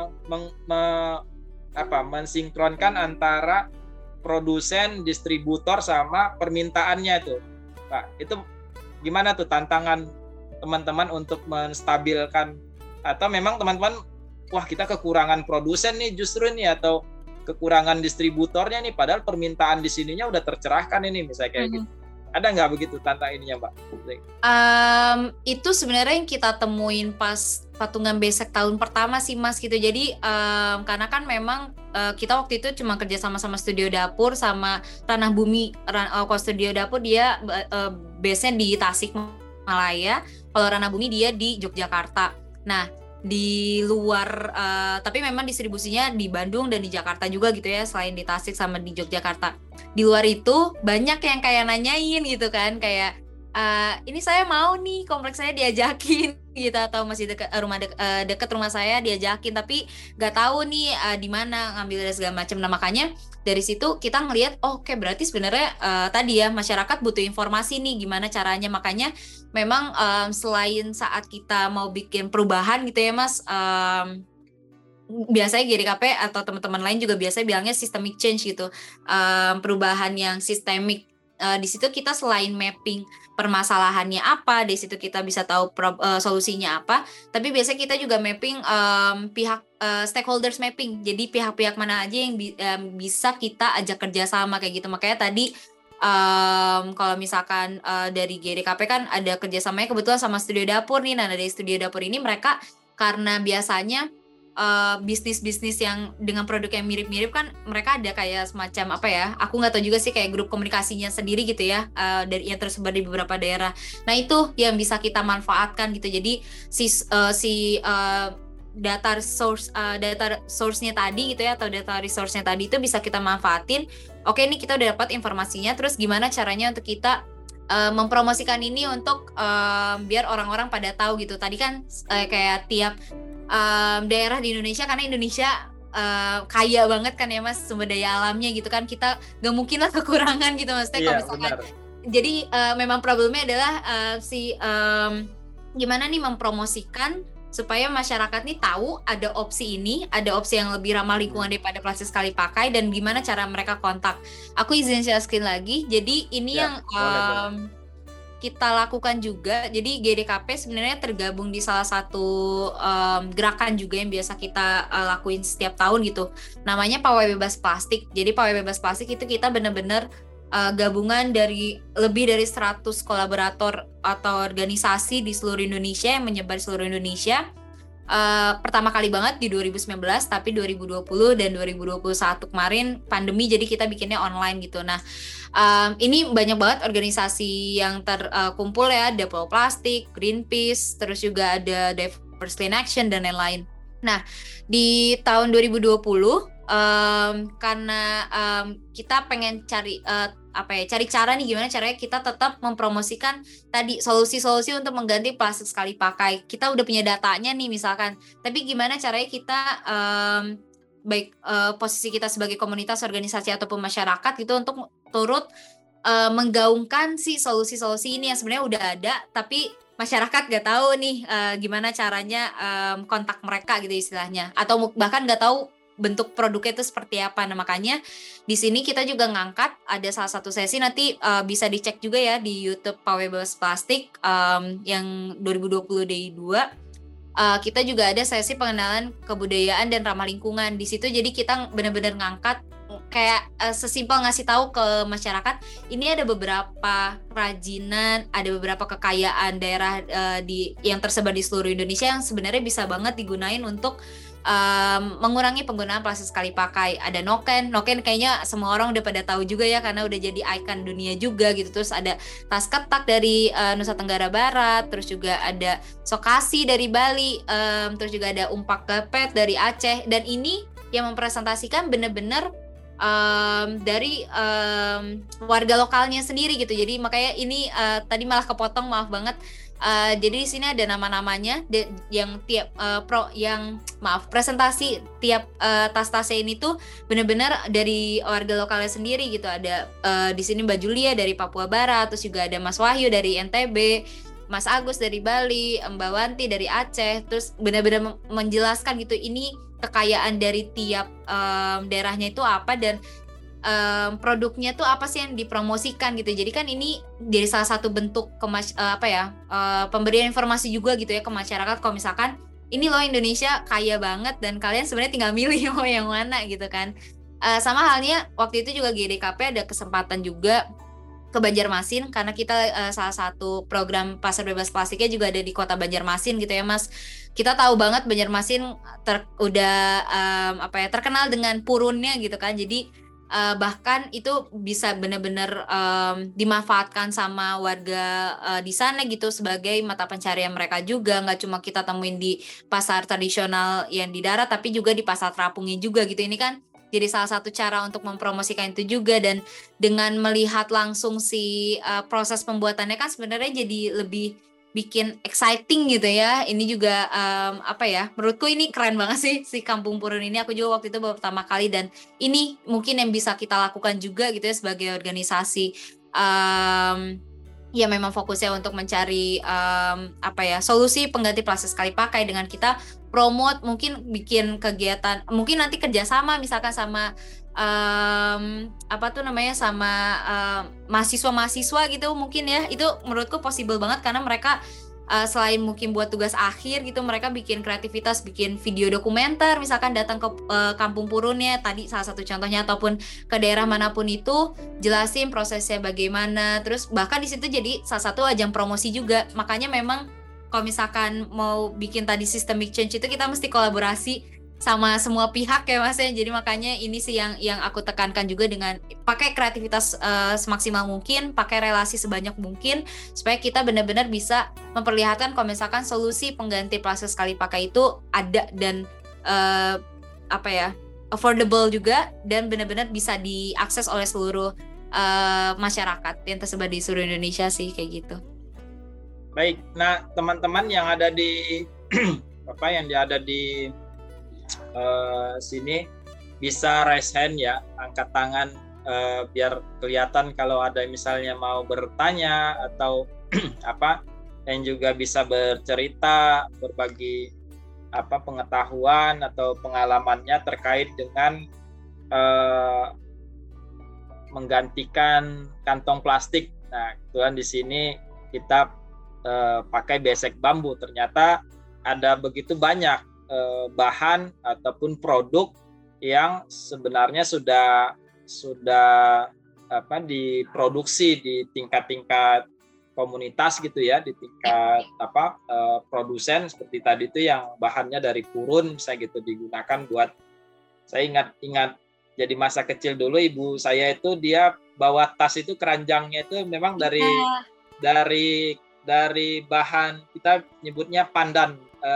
mensinkronkan antara produsen, distributor sama permintaannya tuh, Pak. Itu gimana tuh tantangan teman-teman untuk menstabilkan, atau memang teman-teman wah kita kekurangan produsen nih justru nih, atau kekurangan distributornya nih, padahal permintaan di sininya udah tercerahkan ini misalnya kayak gitu. Ada nggak begitu tantangan ininya, Mbak? Itu sebenarnya yang kita temuin pas patungan besek tahun pertama sih Mas gitu. Jadi karena kan memang kita waktu itu cuma kerja sama Studio Dapur sama Ranah Bumi. Kalau Studio Dapur dia base-nya di Tasikmalaya, kalau Ranah Bumi dia di Yogyakarta. Nah, di luar tapi memang distribusinya di Bandung dan di Jakarta juga gitu ya, selain di Tasik sama di Yogyakarta. Di luar itu banyak yang kayak nanyain gitu kan, kayak ini saya mau nih kompleks saya diajakin gitu, atau masih dekat rumah saya diajakin, tapi nggak tahu nih di mana ngambil dan segala macam. Nah, makanya dari situ kita ngelihat oke, berarti sebenarnya tadi ya masyarakat butuh informasi nih gimana caranya. Makanya memang selain saat kita mau bikin perubahan gitu ya Mas, biasanya GDKP atau teman-teman lain juga biasanya bilangnya systemic change gitu, perubahan yang sistemik. Di situ kita selain mapping permasalahannya apa, di situ kita bisa tahu solusinya apa, tapi biasanya kita juga mapping pihak stakeholders mapping. Jadi pihak-pihak mana aja yang bisa kita ajak kerjasama kayak gitu. Makanya tadi kalau misalkan dari GDKP kan ada kerjasamanya kebetulan sama Studio Dapur nih. Nah, dari Studio Dapur ini mereka karena biasanya bisnis-bisnis yang dengan produk yang mirip-mirip kan mereka ada kayak semacam apa ya, aku nggak tahu juga sih, kayak grup komunikasinya sendiri gitu ya, dari yang tersebar di beberapa daerah. Nah, itu yang bisa kita manfaatkan gitu. Jadi data source-nya tadi gitu ya, atau data resource-nya tadi itu bisa kita manfaatin. Oke, ini kita udah dapat informasinya, terus gimana caranya untuk kita mempromosikan ini untuk biar orang-orang pada tahu gitu. Tadi kan kayak tiap daerah di Indonesia, karena Indonesia kaya banget kan ya Mas sumber daya alamnya gitu kan, kita gak mungkin lah kekurangan gitu maksudnya. Kalau misalkan jadi memang problemnya adalah gimana nih mempromosikan supaya masyarakat nih tahu ada opsi ini, ada opsi yang lebih ramah lingkungan daripada plastik sekali pakai, dan gimana cara mereka kontak. Aku izin share screen lagi. Jadi ini yang kita lakukan juga. Jadi GDKP sebenarnya tergabung di salah satu gerakan juga yang biasa kita lakuin setiap tahun gitu. Namanya Pawai Bebas Plastik. Jadi Pawai Bebas Plastik itu kita benar-benar gabungan dari lebih dari 100 kolaborator atau organisasi di seluruh Indonesia yang menyebar di seluruh Indonesia. Pertama kali banget di 2019, tapi 2020 dan 2021 kemarin pandemi, jadi kita bikinnya online gitu. Nah, ini banyak banget organisasi yang terkumpul ya, ada Pulau Plastik, Greenpeace, terus juga ada Diversity in Action dan lain-lain. Nah, di tahun 2020 karena kita pengen cari cara nih gimana caranya kita tetap mempromosikan tadi solusi-solusi untuk mengganti plastik sekali pakai. Kita udah punya datanya nih misalkan, tapi gimana caranya kita baik posisi kita sebagai komunitas, organisasi ataupun masyarakat gitu untuk turut menggaungkan si solusi-solusi ini yang sebenarnya udah ada, tapi masyarakat nggak tahu nih gimana caranya kontak mereka gitu istilahnya, atau bahkan nggak tahu bentuk produknya itu seperti apa. Nah, makanya di sini kita juga ngangkat ada salah satu sesi, nanti bisa dicek juga ya di YouTube Pawai Bebas Plastik yang 2020 Day 2. Kita juga ada sesi pengenalan kebudayaan dan ramah lingkungan. Di situ jadi kita benar-benar ngangkat kayak sesimpel ngasih tahu ke masyarakat, ini ada beberapa kerajinan, ada beberapa kekayaan daerah yang tersebar di seluruh Indonesia yang sebenarnya bisa banget digunain untuk mengurangi penggunaan plastik sekali pakai. Ada Noken kayaknya semua orang udah pada tahu juga ya, karena udah jadi ikon dunia juga gitu. Terus ada tas ketak dari Nusa Tenggara Barat, terus juga ada Sokasi dari Bali, terus juga ada umpak kepet dari Aceh, dan ini yang mempresentasikan bener-bener dari warga lokalnya sendiri gitu. Jadi makanya ini tadi malah kepotong, maaf banget. Jadi di sini ada nama-namanya yang tiap presentasi tiap tas-tasnya ini tuh benar-benar dari warga lokalnya sendiri gitu. Ada di sini Mbak Julia dari Papua Barat, terus juga ada Mas Wahyu dari NTB, Mas Agus dari Bali, Mbak Wanti dari Aceh. Terus benar-benar menjelaskan gitu ini kekayaan dari tiap daerahnya itu apa, dan produknya tuh apa sih yang dipromosikan gitu. Jadi kan ini dari salah satu bentuk pemberian informasi juga gitu ya ke masyarakat, kalau misalkan ini loh Indonesia kaya banget dan kalian sebenarnya tinggal milih mau yang mana gitu kan. Sama halnya waktu itu juga GDKP ada kesempatan juga ke Banjarmasin, karena kita salah satu program pasar bebas plastiknya juga ada di kota Banjarmasin gitu ya Mas. Kita tahu banget Banjarmasin terkenal dengan purunnya gitu kan. Jadi bahkan itu bisa benar-benar dimanfaatkan sama warga di sana gitu sebagai mata pencarian mereka juga. Nggak cuma kita temuin di pasar tradisional yang di darat, tapi juga di pasar terapungnya juga gitu. Ini kan jadi salah satu cara untuk mempromosikan itu juga, dan dengan melihat langsung si proses pembuatannya kan sebenarnya jadi lebih bikin exciting gitu ya. Ini juga menurutku ini keren banget sih si Kampung Purun ini. Aku juga waktu itu baru pertama kali, dan ini mungkin yang bisa kita lakukan juga gitu ya sebagai organisasi ya memang fokusnya untuk mencari solusi pengganti plastik sekali pakai, dengan kita promote, mungkin bikin kegiatan, mungkin nanti kerjasama misalkan sama mahasiswa gitu mungkin ya. Itu menurutku possible banget, karena mereka selain mungkin buat tugas akhir gitu, mereka bikin kreativitas, bikin video dokumenter misalkan datang ke Kampung Purunnya tadi salah satu contohnya, ataupun ke daerah manapun itu jelasin prosesnya bagaimana. Terus bahkan di situ jadi salah satu ajang promosi juga. Makanya memang kalau misalkan mau bikin tadi systemic change itu kita mesti kolaborasi sama semua pihak ya Mas ya. Jadi makanya ini sih yang aku tekankan juga, dengan pakai kreativitas semaksimal mungkin, pakai relasi sebanyak mungkin, supaya kita benar-benar bisa memperlihatkan kalau misalkan solusi pengganti plastik sekali pakai itu ada, dan affordable juga, dan benar-benar bisa diakses oleh seluruh masyarakat yang tersebar di seluruh Indonesia sih, kayak gitu. Baik, nah teman-teman yang ada di sini bisa raise hand ya, angkat tangan biar kelihatan kalau ada misalnya mau bertanya atau dan juga bisa bercerita, berbagi pengetahuan atau pengalamannya terkait dengan menggantikan kantong plastik. Nah, kebetulan di sini kita pakai besek bambu. Ternyata ada begitu banyak bahan ataupun produk yang sebenarnya sudah diproduksi di tingkat-tingkat komunitas gitu ya, di tingkat produsen seperti tadi itu yang bahannya dari purun bisa gitu digunakan buat. Saya ingat jadi masa kecil dulu ibu saya itu dia bawa tas itu keranjangnya itu memang dari bahan kita nyebutnya pandan.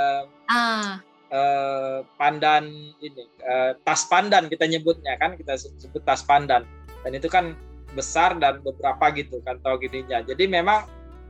Pandan ini tas pandan kita nyebutnya kan, kita sebut tas pandan, dan itu kan besar dan beberapa gitu kantong gininya. Jadi memang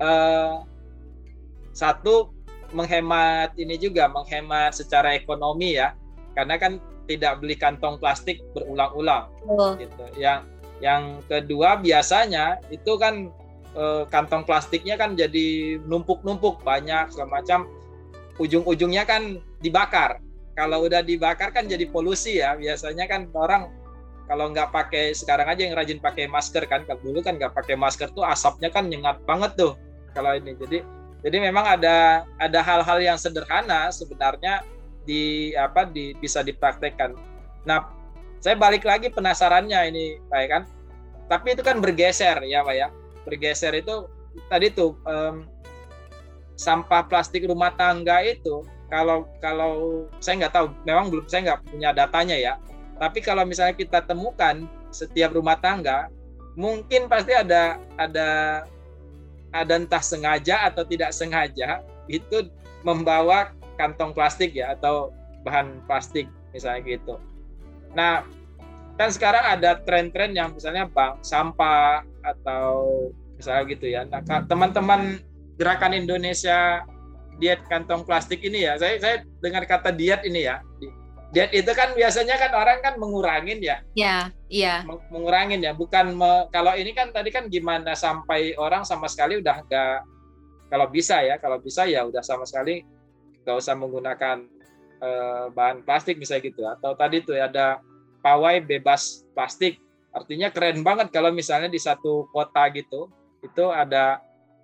satu menghemat secara ekonomi ya, karena kan tidak beli kantong plastik berulang-ulang gitu. Yang kedua biasanya itu kan kantong plastiknya kan jadi numpuk-numpuk banyak segala macam, ujung-ujungnya kan dibakar. Kalau udah dibakar kan jadi polusi ya. Biasanya kan orang kalau nggak pakai, sekarang aja yang rajin pakai masker kan, kalau dulu kan nggak pakai masker tuh asapnya kan nyengat banget tuh kalau ini. Jadi memang ada hal-hal yang sederhana sebenarnya bisa dipraktekkan. Nah, saya balik lagi penasarannya ini Pak ya kan. Tapi itu kan bergeser ya Pak ya. Bergeser itu tadi tuh sampah plastik rumah tangga itu kalau saya nggak tahu, memang saya nggak punya datanya ya. Tapi kalau misalnya kita temukan setiap rumah tangga, mungkin pasti ada entah sengaja atau tidak sengaja itu membawa kantong plastik ya atau bahan plastik misalnya gitu. Nah, kan sekarang ada tren-tren yang misalnya bank sampah atau misalnya gitu ya. Nah, teman-teman Gerakan Indonesia Diet Kantong Plastik ini ya, saya dengar kata diet ini ya. Diet itu kan biasanya kan orang kan mengurangin ya. Iya. Mengurangin ya, bukan kalau ini kan tadi kan gimana sampai orang sama sekali udah nggak, kalau bisa ya udah sama sekali nggak usah menggunakan bahan plastik misalnya gitu. Atau tadi tuh ada pawai bebas plastik, artinya keren banget kalau misalnya di satu kota gitu itu ada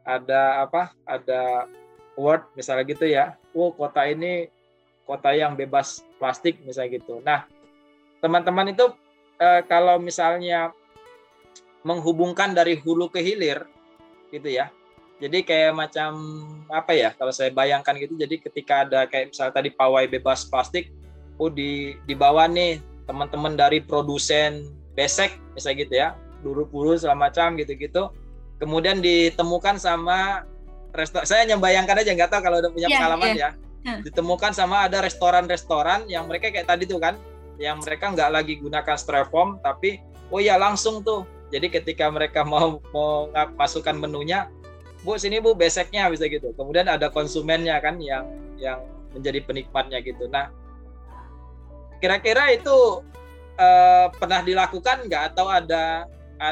award misalnya gitu ya, kota ini kota yang bebas plastik misalnya gitu. Nah, teman-teman itu kalau misalnya menghubungkan dari hulu ke hilir gitu ya, jadi kayak macam apa ya, kalau saya bayangkan gitu, jadi ketika ada kayak misalnya tadi pawai bebas plastik, di bawah nih teman-teman dari produsen besek misalnya gitu ya, buru-buru segala macam gitu-gitu, kemudian ditemukan sama saya membayangkan aja, nggak tahu kalau udah punya pengalaman ya, ditemukan sama ada restoran-restoran yang mereka kayak tadi tuh kan, yang mereka nggak lagi gunakan styrofoam, tapi langsung tuh, jadi ketika mereka mau masukkan menunya, Bu sini Bu beseknya bisa gitu, kemudian ada konsumennya kan yang menjadi penikmatnya gitu. Nah, kira-kira itu pernah dilakukan nggak, atau ada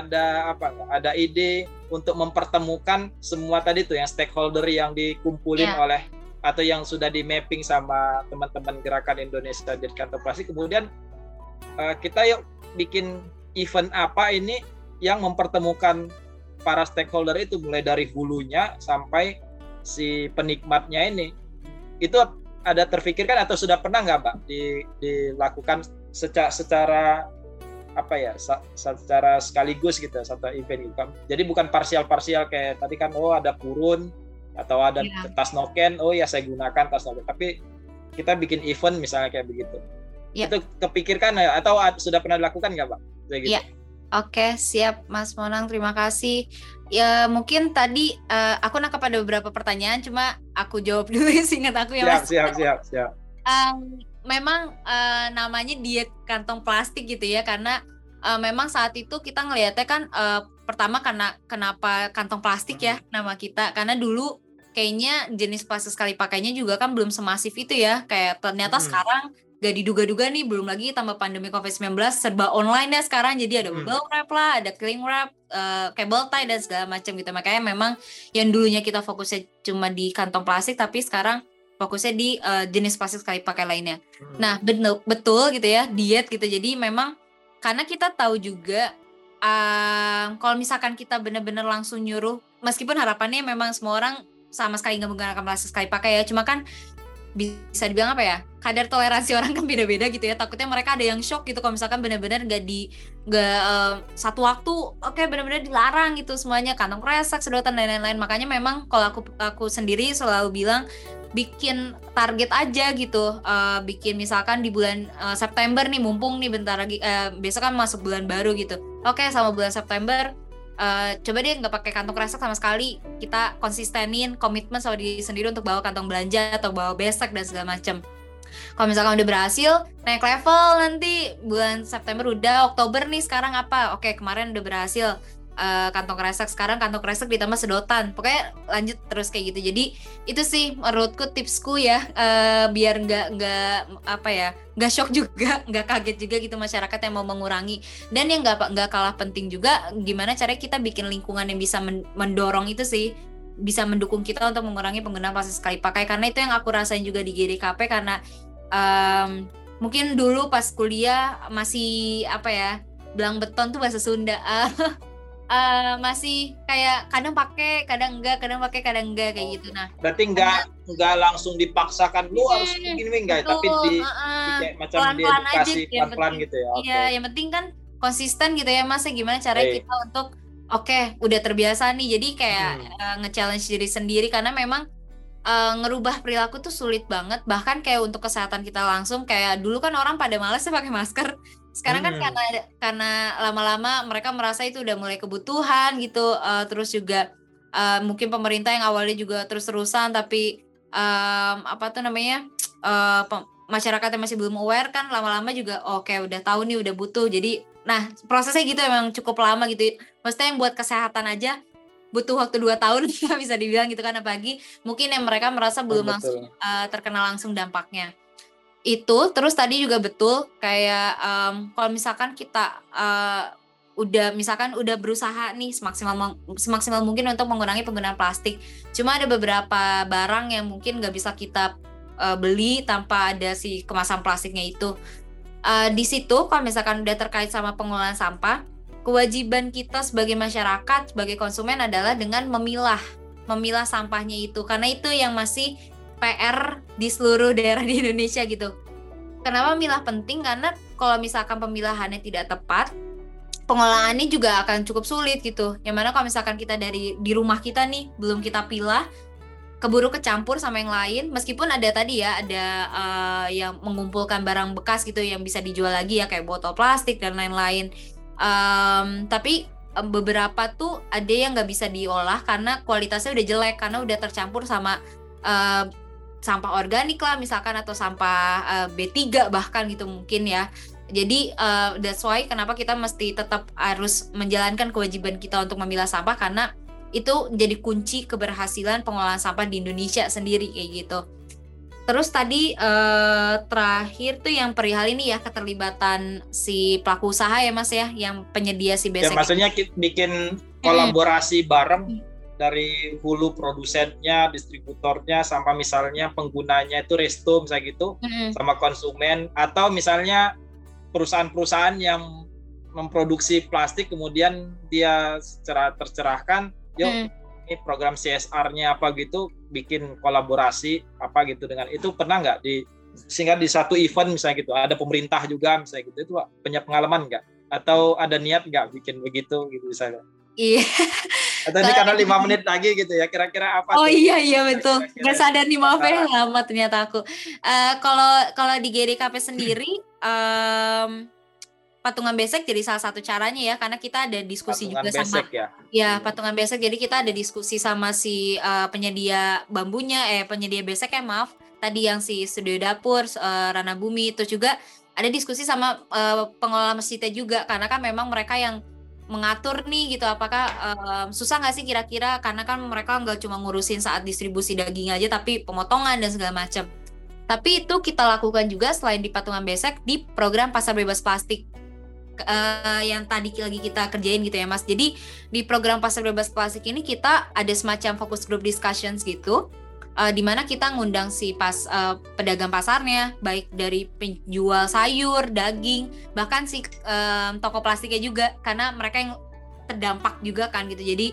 ide untuk mempertemukan semua tadi tuh yang stakeholder yang dikumpulin oleh atau yang sudah di mapping sama teman-teman Gerakan Indonesia Diet Kantong Plastik, kemudian kita yuk bikin event apa ini yang mempertemukan para stakeholder itu, mulai dari hulunya sampai si penikmatnya ini. Itu ada terfikirkan atau sudah pernah nggak Mbak dilakukan secara apa ya, secara sekaligus gitu, satu event gitu. Jadi bukan parsial-parsial kayak tadi kan, ada purun atau ada tas noken, saya gunakan tas noken, tapi kita bikin event misalnya kayak begitu. Itu kepikirkan atau sudah pernah dilakukan nggak Mbak? Kayak gitu. Oke, siap Mas Monang, terima kasih. Ya mungkin tadi aku nangkap ada beberapa pertanyaan, cuma aku jawab dulu seingat aku ya Mas. Siap. Memang namanya diet kantong plastik gitu ya, karena memang saat itu kita ngelihatnya kan pertama karena kenapa kantong plastik ya nama kita, karena dulu kayaknya jenis plastik sekali pakainya juga kan belum semasif itu ya, kayak ternyata sekarang gak diduga-duga nih, belum lagi tambah pandemi COVID-19 serba online ya sekarang, jadi ada bubble wrap lah, ada cling wrap, cable tie dan segala macam gitu. Makanya memang yang dulunya kita fokusnya cuma di kantong plastik, tapi sekarang fokusnya di jenis plastik sekali pakai lainnya. Nah, betul gitu ya, diet gitu. Jadi memang karena kita tahu juga kalau misalkan kita benar-benar langsung nyuruh, meskipun harapannya memang semua orang sama sekali nggak menggunakan plastik sekali pakai ya, cuma kan bisa dibilang apa ya, kadar toleransi orang kan beda-beda gitu ya. Takutnya mereka ada yang shock gitu kalau misalkan benar-benar satu waktu oke benar-benar dilarang gitu semuanya, kantong kresek, sedotan dan lain-lain. Makanya memang kalau aku sendiri selalu bilang bikin target aja gitu, bikin misalkan di bulan September nih, mumpung nih bentar lagi, besok kan masuk bulan baru gitu. Oke, sama bulan September coba deh nggak pakai kantong kresek sama sekali, kita konsistenin komitmen sama diri sendiri untuk bawa kantong belanja atau bawa besek dan segala macam. Kalau misalkan udah berhasil naik level, nanti bulan September udah, Oktober nih sekarang apa, oke kemarin udah berhasil kantong kresek, sekarang kantong kresek ditambah sedotan, pokoknya lanjut terus kayak gitu. Jadi itu sih menurutku tipsku ya, biar nggak shock juga, nggak kaget juga gitu masyarakat yang mau mengurangi. Dan yang nggak kalah penting juga, gimana caranya kita bikin lingkungan yang bisa mendorong itu sih, bisa mendukung kita untuk mengurangi penggunaan plastik sekali pakai. Karena itu yang aku rasain juga di GDKP, karena mungkin dulu pas kuliah masih belang beton tuh bahasa Sunda. Masih kayak kadang pakai, kadang enggak, kadang pakai, kadang enggak kayak gitu. Nah, berarti enggak langsung dipaksakan lu harus begini enggak, tapi kayak macam diedukasi pelan-pelan gitu ya. Iya, yang penting kan konsisten gitu ya Mas. Gimana caranya kita untuk udah terbiasa nih. Jadi kayak nge-challenge diri sendiri, karena memang ngerubah perilaku tuh sulit banget. Bahkan kayak untuk kesehatan kita langsung, kayak dulu kan orang pada malas ya pakai masker. Sekarang kan karena lama-lama mereka merasa itu udah mulai kebutuhan gitu. Terus juga mungkin pemerintah yang awalnya juga terus-terusan, tapi masyarakat yang masih belum aware kan, lama-lama juga udah tahu nih, udah butuh. Jadi nah prosesnya gitu emang cukup lama gitu. Maksudnya yang buat kesehatan aja butuh waktu 2 tahun bisa dibilang gitu kan, apalagi mungkin yang mereka merasa belum langsung terkena langsung dampaknya. Itu terus tadi juga betul kayak kalau misalkan kita udah berusaha nih semaksimal mungkin untuk mengurangi penggunaan plastik, cuma ada beberapa barang yang mungkin nggak bisa kita beli tanpa ada si kemasan plastiknya itu. Di situ kalau misalkan udah terkait sama pengelolaan sampah, kewajiban kita sebagai masyarakat, sebagai konsumen adalah dengan memilah sampahnya itu, karena itu yang masih PR di seluruh daerah di Indonesia gitu. Kenapa milah penting? Karena kalau misalkan pemilahannya tidak tepat, pengolahannya juga akan cukup sulit gitu. Yang mana kalau misalkan kita di rumah kita nih belum kita pilah, keburu kecampur sama yang lain. Meskipun ada tadi ya, ada yang mengumpulkan barang bekas gitu yang bisa dijual lagi ya, kayak botol plastik dan lain-lain. Tapi beberapa tuh ada yang nggak bisa diolah karena kualitasnya udah jelek, karena udah tercampur sama sampah organik lah misalkan, atau sampah B3 bahkan gitu mungkin ya. Jadi that's why kenapa kita mesti tetap harus menjalankan kewajiban kita untuk memilah sampah, karena itu jadi kunci keberhasilan pengelolaan sampah di Indonesia sendiri kayak gitu. Terus tadi terakhir tuh yang perihal ini ya, keterlibatan si pelaku usaha ya Mas ya, yang penyedia si besek. Ya maksudnya bikin kolaborasi bareng dari hulu produsennya, distributornya, sampai misalnya penggunanya itu resto misalnya gitu, sama konsumen, atau misalnya perusahaan-perusahaan yang memproduksi plastik kemudian dia secara tercerahkan, yuk ini program CSR-nya apa gitu, bikin kolaborasi apa gitu dengan itu. Pernah nggak sehingga di satu event misalnya gitu ada pemerintah juga misalnya gitu, itu punya pengalaman nggak? Atau ada niat nggak bikin begitu gitu misalnya? Iya. Atau ini karena 5 menit lagi gitu ya, kira-kira apa? Iya betul. Nggak sadar nih, maaf ya, lama ternyata aku. Kalau di GDKP sendiri, patungan besek jadi salah satu caranya ya, karena kita ada diskusi patungan juga besek sama patungan besek. Jadi kita ada diskusi sama si penyedia bambunya, penyedia besek ya maaf, tadi yang si Studio Dapur, Rana Bumi, itu juga ada diskusi sama pengelola masjidnya juga, karena kan memang mereka yang mengatur nih gitu, apakah susah nggak sih kira-kira, karena kan mereka nggak cuma ngurusin saat distribusi daging aja, tapi pemotongan dan segala macam. Tapi itu kita lakukan juga selain di patungan besek, di program pasar bebas plastik yang tadi lagi kita kerjain gitu ya Mas. Jadi di program pasar bebas plastik ini kita ada semacam focus group discussions gitu, di mana kita ngundang si pedagang pasarnya, baik dari penjual sayur, daging, bahkan si toko plastiknya juga, karena mereka yang terdampak juga kan gitu. Jadi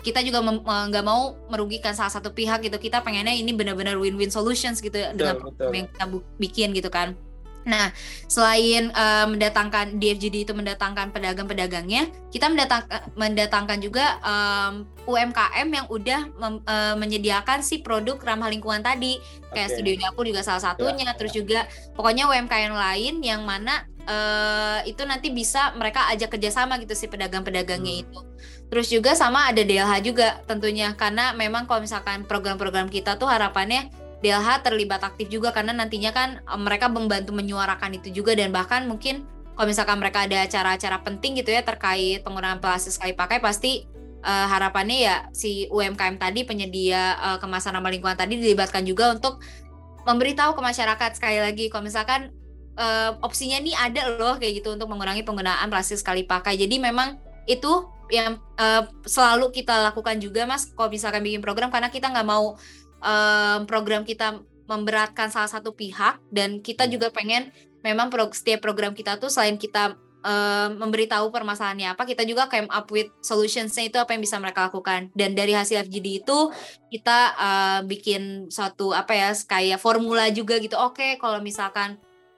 kita juga nggak mau merugikan salah satu pihak gitu. Kita pengennya ini benar-benar win-win solutions gitu dengan program yang kita bikin gitu kan. Nah, selain mendatangkan DFGD itu mendatangkan pedagang-pedagangnya, kita mendatangkan juga UMKM yang udah menyediakan si produk ramah lingkungan tadi, kayak Studio Dapur juga salah satunya. Terus juga pokoknya UMKM lain yang mana itu nanti bisa mereka ajak kerjasama gitu si pedagang-pedagangnya itu. Terus juga sama ada DLH juga tentunya, karena memang kalau misalkan program-program kita tuh harapannya DLH terlibat aktif juga, karena nantinya kan mereka membantu menyuarakan itu juga, dan bahkan mungkin kalau misalkan mereka ada acara-acara penting gitu ya terkait penggunaan plastik sekali pakai, pasti harapannya ya si UMKM tadi, penyedia kemasan ramah lingkungan tadi, dilibatkan juga untuk memberitahu ke masyarakat sekali lagi kalau misalkan opsinya nih ada loh kayak gitu untuk mengurangi penggunaan plastik sekali pakai. Jadi memang itu yang selalu kita lakukan juga Mas kalau misalkan bikin program, karena kita nggak mau program kita memberatkan salah satu pihak, dan kita juga pengen memang setiap program kita tuh selain kita memberitahu permasalahannya apa, kita juga come up with solutions-nya itu apa yang bisa mereka lakukan. Dan dari hasil FGD itu kita bikin suatu kayak formula juga gitu. Oke, kalau misalkan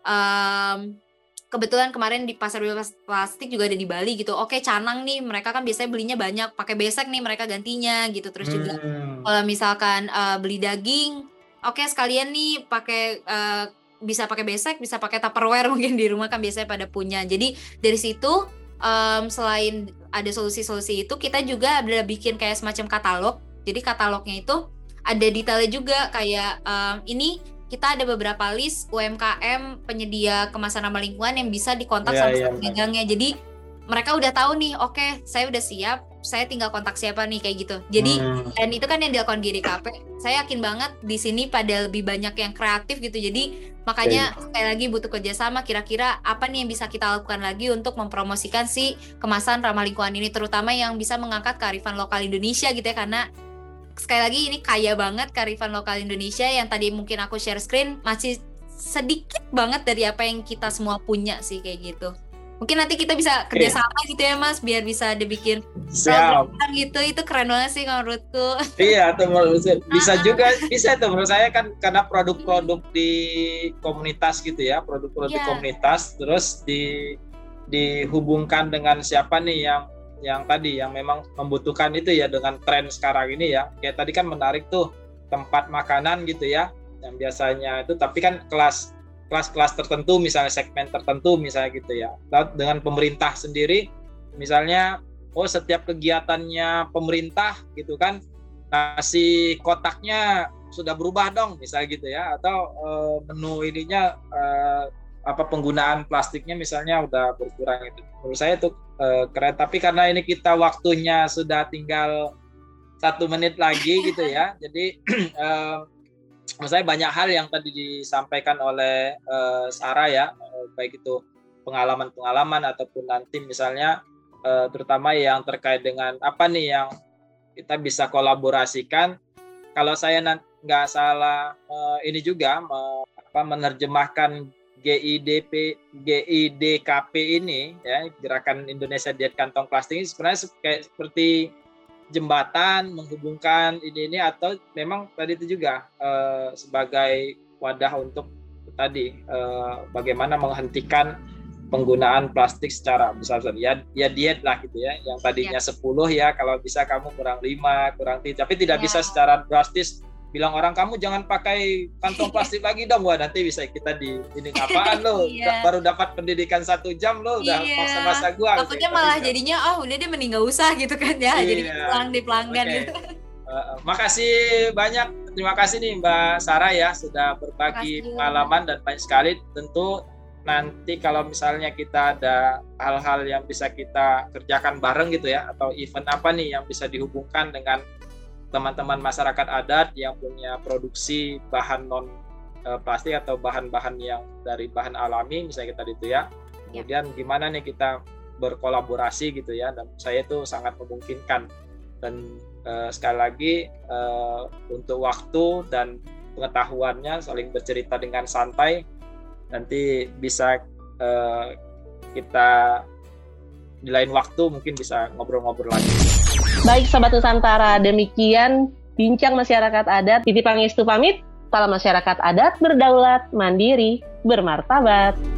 kebetulan kemarin di pasar bebas plastik juga ada di Bali gitu. Oke, canang nih mereka kan biasanya belinya banyak, pakai besek nih mereka gantinya gitu. Terus juga kalau misalkan beli daging, oke sekalian nih pakai bisa pakai besek, bisa pakai Tupperware mungkin di rumah kan biasanya pada punya. Jadi dari situ selain ada solusi-solusi itu, kita juga ada bikin kayak semacam katalog. Jadi katalognya itu ada detailnya juga, kayak ini kita ada beberapa list UMKM penyedia kemasan ramah lingkungan yang bisa dikontak sama pedagangnya. Jadi mereka udah tahu nih, oke, saya udah siap, saya tinggal kontak siapa nih kayak gitu. Jadi dan itu kan yang dilakukan GDKP. Saya yakin banget di sini pada lebih banyak yang kreatif gitu. Jadi makanya sekali lagi butuh kerjasama. Kira-kira apa nih yang bisa kita lakukan lagi untuk mempromosikan si kemasan ramah lingkungan ini, terutama yang bisa mengangkat kearifan lokal Indonesia gitu ya, karena sekali lagi ini kaya banget kearifan lokal Indonesia yang tadi mungkin aku share screen masih sedikit banget dari apa yang kita semua punya sih kayak gitu. Mungkin nanti kita bisa kerjasama gitu ya Mas, biar bisa dibikin program gitu. Itu keren banget sih menurutku. Iya, tuh bisa juga, bisa tuh menurut saya kan, karena produk-produk di komunitas gitu ya, produk-produk di komunitas, terus dihubungkan dengan siapa nih yang tadi yang memang membutuhkan itu ya, dengan tren sekarang ini ya. Kayak tadi kan menarik tuh tempat makanan gitu ya, yang biasanya itu, tapi kan kelas tertentu, misalnya segmen tertentu misalnya gitu ya. Dengan pemerintah sendiri misalnya, setiap kegiatannya pemerintah gitu kan, nasi kotaknya sudah berubah dong misalnya gitu ya, atau menu ininya penggunaan plastiknya misalnya udah berkurang. Itu menurut saya tuh keren. Tapi karena ini kita waktunya sudah tinggal 1 menit lagi gitu ya, jadi menurut saya banyak hal yang tadi disampaikan oleh Sarah ya, baik itu pengalaman ataupun nanti misalnya terutama yang terkait dengan apa nih yang kita bisa kolaborasikan. Kalau saya nggak salah ini juga menerjemahkan GIDKP ini ya, Gerakan Indonesia Diet Kantong Plastik ini sebenarnya seperti jembatan menghubungkan ini, atau memang tadi itu juga sebagai wadah untuk tadi bagaimana menghentikan penggunaan plastik secara besar-besaran ya diet lah gitu ya, yang tadinya 10 ya, kalau bisa kamu kurang 5, kurang 3, tapi tidak bisa secara drastis bilang orang kamu jangan pakai kantong plastik lagi dong. Wah, nanti bisa kita ini apaan lo baru dapat pendidikan 1 jam lo udah maksa-maksa gua. Takutnya malah jadinya udah dia mending nggak usah gitu kan ya, jadi pelanggan gitu. Makasih banyak, terima kasih nih Mbak Sarah ya sudah berbagi pengalaman dan banyak sekali. Tentu nanti kalau misalnya kita ada hal-hal yang bisa kita kerjakan bareng gitu ya, atau event apa nih yang bisa dihubungkan dengan teman-teman masyarakat adat yang punya produksi bahan non plastik atau bahan-bahan yang dari bahan alami misalnya kita gitu ya. Kemudian gimana nih kita berkolaborasi gitu ya, dan saya itu sangat memungkinkan. Dan sekali lagi untuk waktu dan pengetahuannya saling bercerita dengan santai, nanti bisa kita di lain waktu mungkin bisa ngobrol-ngobrol lagi. Baik Sobat Nusantara, demikian Bincang Masyarakat Adat. Titi Pangestu pamit. Salam masyarakat adat berdaulat, mandiri, bermartabat.